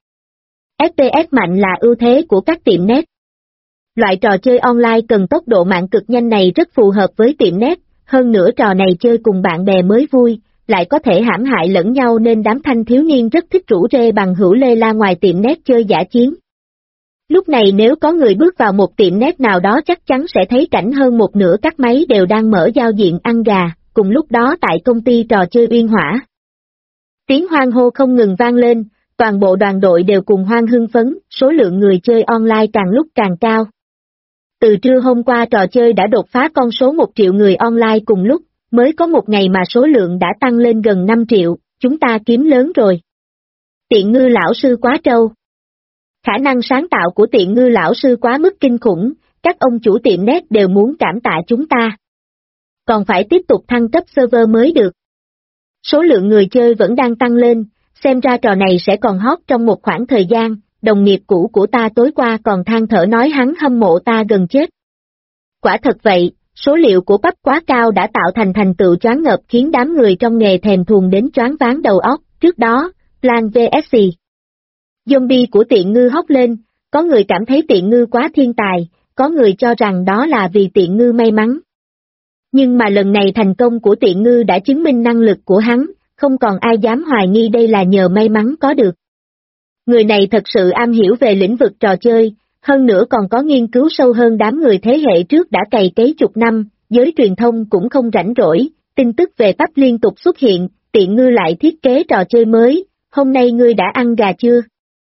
[SPEAKER 2] FPS mạnh là ưu thế của các tiệm net. Loại trò chơi online cần tốc độ mạng cực nhanh này rất phù hợp với tiệm net, hơn nữa trò này chơi cùng bạn bè mới vui, lại có thể hãm hại lẫn nhau nên đám thanh thiếu niên rất thích rủ rê bằng hữu lê la ngoài tiệm net chơi dã chiến. Lúc này nếu có người bước vào một tiệm net nào đó chắc chắn sẽ thấy cảnh hơn một nửa các máy đều đang mở giao diện ăn gà, cùng lúc đó tại công ty trò chơi Uyên Hỏa. Tiếng hoan hô không ngừng vang lên, toàn bộ đoàn đội đều cùng hoan hưng phấn, số lượng người chơi online càng lúc càng cao. Từ trưa hôm qua trò chơi đã đột phá con số 1 triệu người online cùng lúc, mới có một ngày mà số lượng đã tăng lên gần 5 triệu, chúng ta kiếm lớn rồi. Tiện Ngư lão sư quá trâu. Khả năng sáng tạo của Tiện Ngư lão sư quá mức kinh khủng, các ông chủ tiệm net đều muốn cảm tạ chúng ta. Còn phải tiếp tục thăng cấp server mới được. Số lượng người chơi vẫn đang tăng lên, xem ra trò này sẽ còn hot trong một khoảng thời gian, đồng nghiệp cũ của ta tối qua còn than thở nói hắn hâm mộ ta gần chết. Quả thật vậy, số liệu của PUBG quá cao đã tạo thành thành tựu choáng ngợp khiến đám người trong nghề thèm thuồng đến choáng váng đầu óc. Trước đó, Plan vs Zombie của Tiện Ngư hot lên, có người cảm thấy Tiện Ngư quá thiên tài, có người cho rằng đó là vì Tiện Ngư may mắn. Nhưng mà lần này thành công của Tiện Ngư đã chứng minh năng lực của hắn, không còn ai dám hoài nghi đây là nhờ may mắn có được. Người này thật sự am hiểu về lĩnh vực trò chơi, hơn nữa còn có nghiên cứu sâu hơn đám người thế hệ trước đã cày cấy chục năm, giới truyền thông cũng không rảnh rỗi, tin tức về PUBG liên tục xuất hiện, Tiện Ngư lại thiết kế trò chơi mới, hôm nay ngươi đã ăn gà chưa?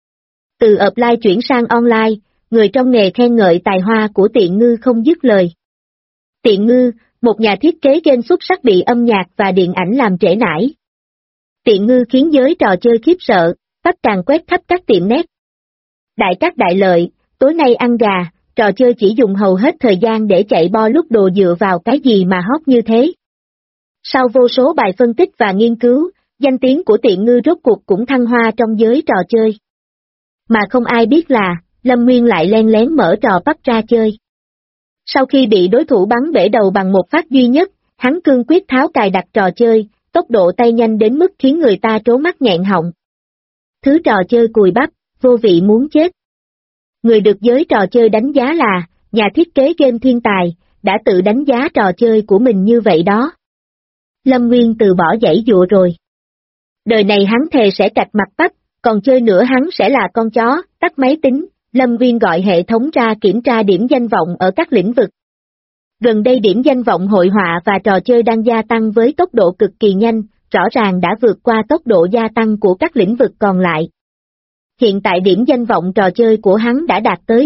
[SPEAKER 2] Từ offline chuyển sang online, người trong nghề khen ngợi tài hoa của Tiện Ngư không dứt lời. Tiện Ngư, một nhà thiết kế game xuất sắc bị âm nhạc và điện ảnh làm trễ nải. Tiện Ngư khiến giới trò chơi khiếp sợ, PUBG càng quét khắp các tiệm net. Đại cát đại lợi, tối nay ăn gà, trò chơi chỉ dùng hầu hết thời gian để chạy bo lúc đồ dựa vào cái gì mà hot như thế. Sau vô số bài phân tích và nghiên cứu, danh tiếng của Tiện Ngư rốt cuộc cũng thăng hoa trong giới trò chơi. Mà không ai biết là, Lâm Nguyên lại len lén mở trò PUBG ra chơi. Sau khi bị đối thủ bắn bể đầu bằng một phát duy nhất, hắn cương quyết tháo cài đặt trò chơi, tốc độ tay nhanh đến mức khiến người ta trố mắt nghẹn họng. Thứ trò chơi cùi bắp, vô vị muốn chết. Người được giới trò chơi đánh giá là, nhà thiết kế game thiên tài, đã tự đánh giá trò chơi của mình như vậy đó. Lâm Nguyên từ bỏ giãy dụa rồi. Đời này hắn thề sẽ cạch mặt PUBG, còn chơi nữa hắn sẽ là con chó, tắt máy tính. Lâm Nguyên gọi hệ thống ra kiểm tra điểm danh vọng ở các lĩnh vực. Gần đây điểm danh vọng hội họa và trò chơi đang gia tăng với tốc độ cực kỳ nhanh, rõ ràng đã vượt qua tốc độ gia tăng của các lĩnh vực còn lại. Hiện tại điểm danh vọng trò chơi của hắn đã đạt tới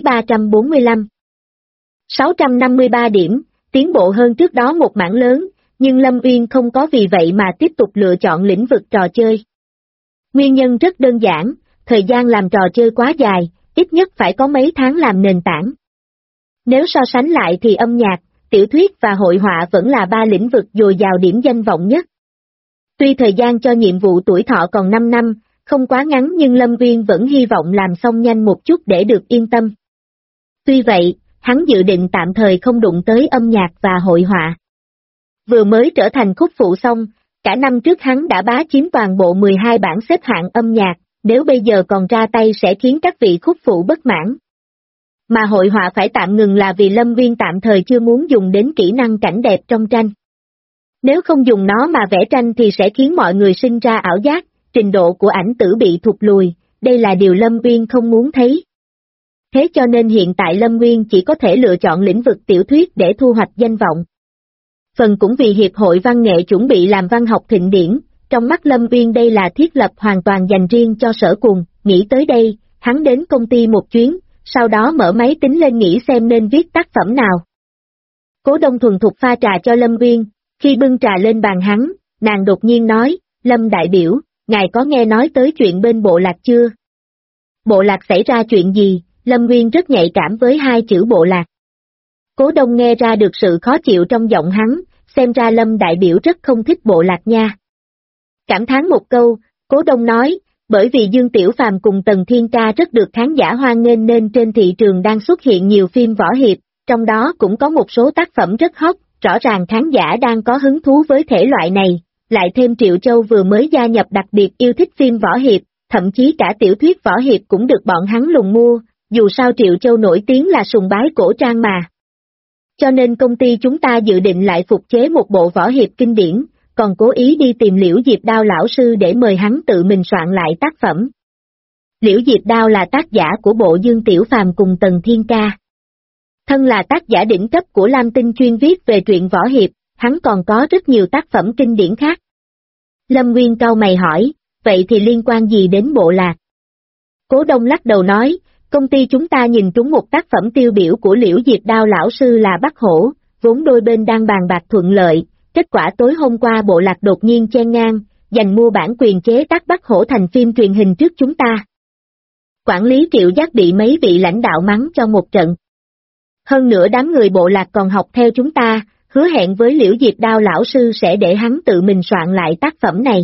[SPEAKER 2] 653 điểm, tiến bộ hơn trước đó một mảng lớn, nhưng Lâm Uyên không có vì vậy mà tiếp tục lựa chọn lĩnh vực trò chơi. Nguyên nhân rất đơn giản, thời gian làm trò chơi quá dài, ít nhất phải có mấy tháng làm nền tảng. Nếu so sánh lại thì âm nhạc, tiểu thuyết và hội họa vẫn là ba lĩnh vực dồi dào điểm danh vọng nhất. Tuy thời gian cho nhiệm vụ tuổi thọ còn 5 năm, không quá ngắn nhưng Lâm Uyên vẫn hy vọng làm xong nhanh một chút để được yên tâm. Tuy vậy, hắn dự định tạm thời không đụng tới âm nhạc và hội họa. Vừa mới trở thành khúc phụ xong, cả năm trước hắn đã bá chiếm toàn bộ 12 bảng xếp hạng âm nhạc, nếu bây giờ còn ra tay sẽ khiến các vị khúc phụ bất mãn. Mà hội họa phải tạm ngừng là vì Lâm Nguyên tạm thời chưa muốn dùng đến kỹ năng cảnh đẹp trong tranh. Nếu không dùng nó mà vẽ tranh thì sẽ khiến mọi người sinh ra ảo giác, trình độ của ảnh tử bị thụt lùi, đây là điều Lâm Nguyên không muốn thấy. Thế cho nên hiện tại Lâm Nguyên chỉ có thể lựa chọn lĩnh vực tiểu thuyết để thu hoạch danh vọng. Phần cũng vì Hiệp hội Văn nghệ chuẩn bị làm văn học thịnh điển, trong mắt Lâm Nguyên đây là thiết lập hoàn toàn dành riêng cho Sở Cùng, nghĩ tới đây, hắn đến công ty một chuyến, sau đó mở máy tính lên nghĩ xem nên viết tác phẩm nào. Cố Đông thuần thục pha trà cho Lâm Nguyên, khi bưng trà lên bàn hắn, nàng đột nhiên nói, Lâm đại biểu, ngài có nghe nói tới chuyện bên Bộ Lạc chưa? Bộ Lạc xảy ra chuyện gì? Lâm Nguyên rất nhạy cảm với hai chữ Bộ Lạc. Cố Đông nghe ra được sự khó chịu trong giọng hắn, xem ra Lâm đại biểu rất không thích Bộ Lạc nha. Cảm thán một câu, Cố Đông nói, bởi vì Dương Tiểu Phàm cùng Tần Thiên Ca rất được khán giả hoan nghênh nên trên thị trường đang xuất hiện nhiều phim võ hiệp, trong đó cũng có một số tác phẩm rất hot, rõ ràng khán giả đang có hứng thú với thể loại này, lại thêm Triệu Châu vừa mới gia nhập đặc biệt yêu thích phim võ hiệp, thậm chí cả tiểu thuyết võ hiệp cũng được bọn hắn lùng mua, dù sao Triệu Châu nổi tiếng là sùng bái cổ trang mà. Cho nên công ty chúng ta dự định lại phục chế một bộ võ hiệp kinh điển, còn cố ý đi tìm Liễu Diệp Đao lão sư để mời hắn tự mình soạn lại tác phẩm. Liễu Diệp Đao là tác giả của bộ Dương Tiểu Phàm cùng Tần Thiên Ca. Thân là tác giả đỉnh cấp của Lam Tinh chuyên viết về truyện võ hiệp, hắn còn có rất nhiều tác phẩm kinh điển khác. Lâm Nguyên cau mày hỏi, vậy thì liên quan gì đến Bộ Lạc? Cố Đông lắc đầu nói, công ty chúng ta nhìn trúng một tác phẩm tiêu biểu của Liễu Diệp Đao lão sư là Bắc Hổ, vốn đôi bên đang bàn bạc thuận lợi, kết quả tối hôm qua Bộ Lạc đột nhiên chen ngang, giành mua bản quyền chế tác Bắc Hổ thành phim truyền hình trước chúng ta. Quản lý Triệu Giác bị mấy vị lãnh đạo mắng cho một trận. Hơn nữa đám người Bộ Lạc còn học theo chúng ta, hứa hẹn với Liễu Diệp Đao lão sư sẽ để hắn tự mình soạn lại tác phẩm này.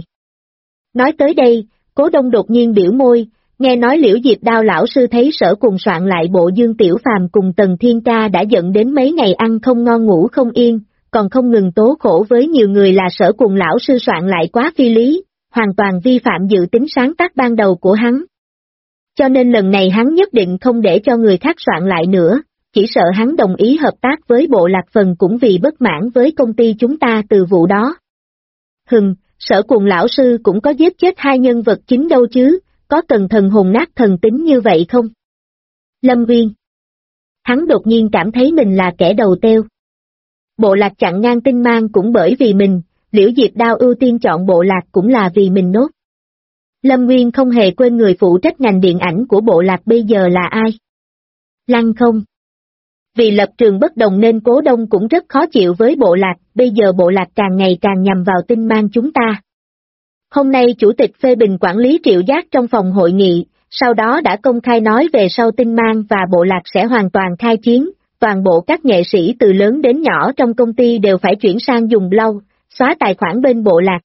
[SPEAKER 2] Nói tới đây, Cố Đông đột nhiên biểu môi, nghe nói Liễu Diệp Đao lão sư thấy Sở Cùng soạn lại bộ Dương Tiểu Phàm cùng Tần Thiên Ca đã giận đến mấy ngày ăn không ngon ngủ không yên, còn không ngừng tố khổ với nhiều người là Sở Cùng lão sư soạn lại quá phi lý, hoàn toàn vi phạm dự tính sáng tác ban đầu của hắn. Cho nên lần này hắn nhất định không để cho người khác soạn lại nữa, chỉ sợ hắn đồng ý hợp tác với Bộ Lạc phần cũng vì bất mãn với công ty chúng ta từ vụ đó. Sở Cùng lão sư cũng có giết chết hai nhân vật chính đâu chứ, có cần thần hồn nát thần tính như vậy không? Lâm Nguyên. Hắn đột nhiên cảm thấy mình là kẻ đầu têu. Bộ Lạc chặn ngang Tinh Mang cũng bởi vì mình, Liễu Diệp Đao ưu tiên chọn Bộ Lạc cũng là vì mình nốt. Lâm Nguyên không hề quên người phụ trách ngành điện ảnh của Bộ Lạc bây giờ là ai. Lăng Không. Vì lập trường bất đồng nên Cố Đông cũng rất khó chịu với Bộ Lạc, bây giờ Bộ Lạc càng ngày càng nhằm vào Tinh Mang chúng ta. Hôm nay Chủ tịch phê bình quản lý Triệu Giác trong phòng hội nghị, sau đó đã công khai nói về sau Tinh Mang và Bộ Lạc sẽ hoàn toàn khai chiến, toàn bộ các nghệ sĩ từ lớn đến nhỏ trong công ty đều phải chuyển sang dùng Blau, xóa tài khoản bên Bộ Lạc.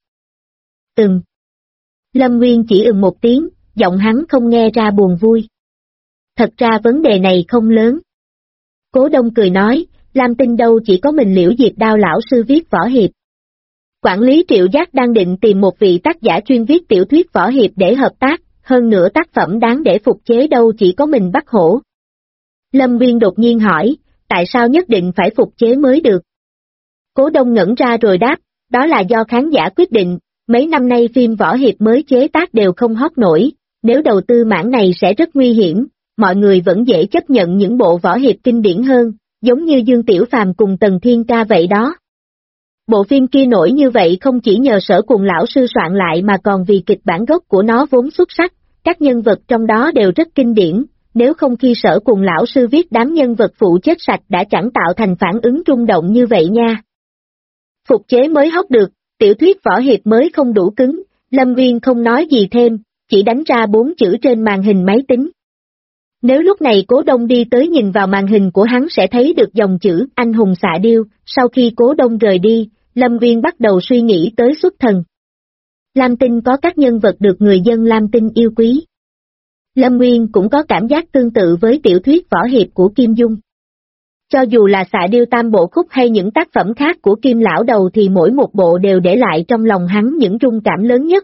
[SPEAKER 2] Lâm Nguyên chỉ một tiếng, giọng hắn không nghe ra buồn vui. Thật ra vấn đề này không lớn. Cố Đông cười nói, Lam Tinh đâu chỉ có mình Liễu Diệp Đao lão sư viết võ hiệp. Quản lý Triệu Giác đang định tìm một vị tác giả chuyên viết tiểu thuyết võ hiệp để hợp tác, hơn nữa tác phẩm đáng để phục chế đâu chỉ có mình Bắc Hổ. Lâm Nguyên đột nhiên hỏi, tại sao nhất định phải phục chế mới được? Cố Đông ngẩn ra rồi đáp, đó là do khán giả quyết định, mấy năm nay phim võ hiệp mới chế tác đều không hot nổi, nếu đầu tư mảng này sẽ rất nguy hiểm, mọi người vẫn dễ chấp nhận những bộ võ hiệp kinh điển hơn, giống như Dương Tiểu Phàm cùng Tần Thiên Ca vậy đó. Bộ phim kia nổi như vậy không chỉ nhờ Sở Cùng lão sư soạn lại mà còn vì kịch bản gốc của nó vốn xuất sắc, các nhân vật trong đó đều rất kinh điển, nếu không khi Sở Cùng lão sư viết đám nhân vật phụ chết sạch đã chẳng tạo thành phản ứng rung động như vậy nha. Phục chế mới hot được, tiểu thuyết võ hiệp mới không đủ cứng, Lâm Nguyên không nói gì thêm, chỉ đánh ra 4 chữ trên màn hình máy tính. Nếu lúc này Cố Đông đi tới nhìn vào màn hình của hắn sẽ thấy được dòng chữ anh hùng xạ điêu, sau khi Cố Đông rời đi, Lâm Nguyên bắt đầu suy nghĩ tới xuất thần. Lam Tinh có các nhân vật được người dân Lam Tinh yêu quý. Lâm Nguyên cũng có cảm giác tương tự với tiểu thuyết võ hiệp của Kim Dung. Cho dù là Xạ Điêu Tam Bộ Khúc hay những tác phẩm khác của Kim Lão Đầu thì mỗi một bộ đều để lại trong lòng hắn những rung cảm lớn nhất.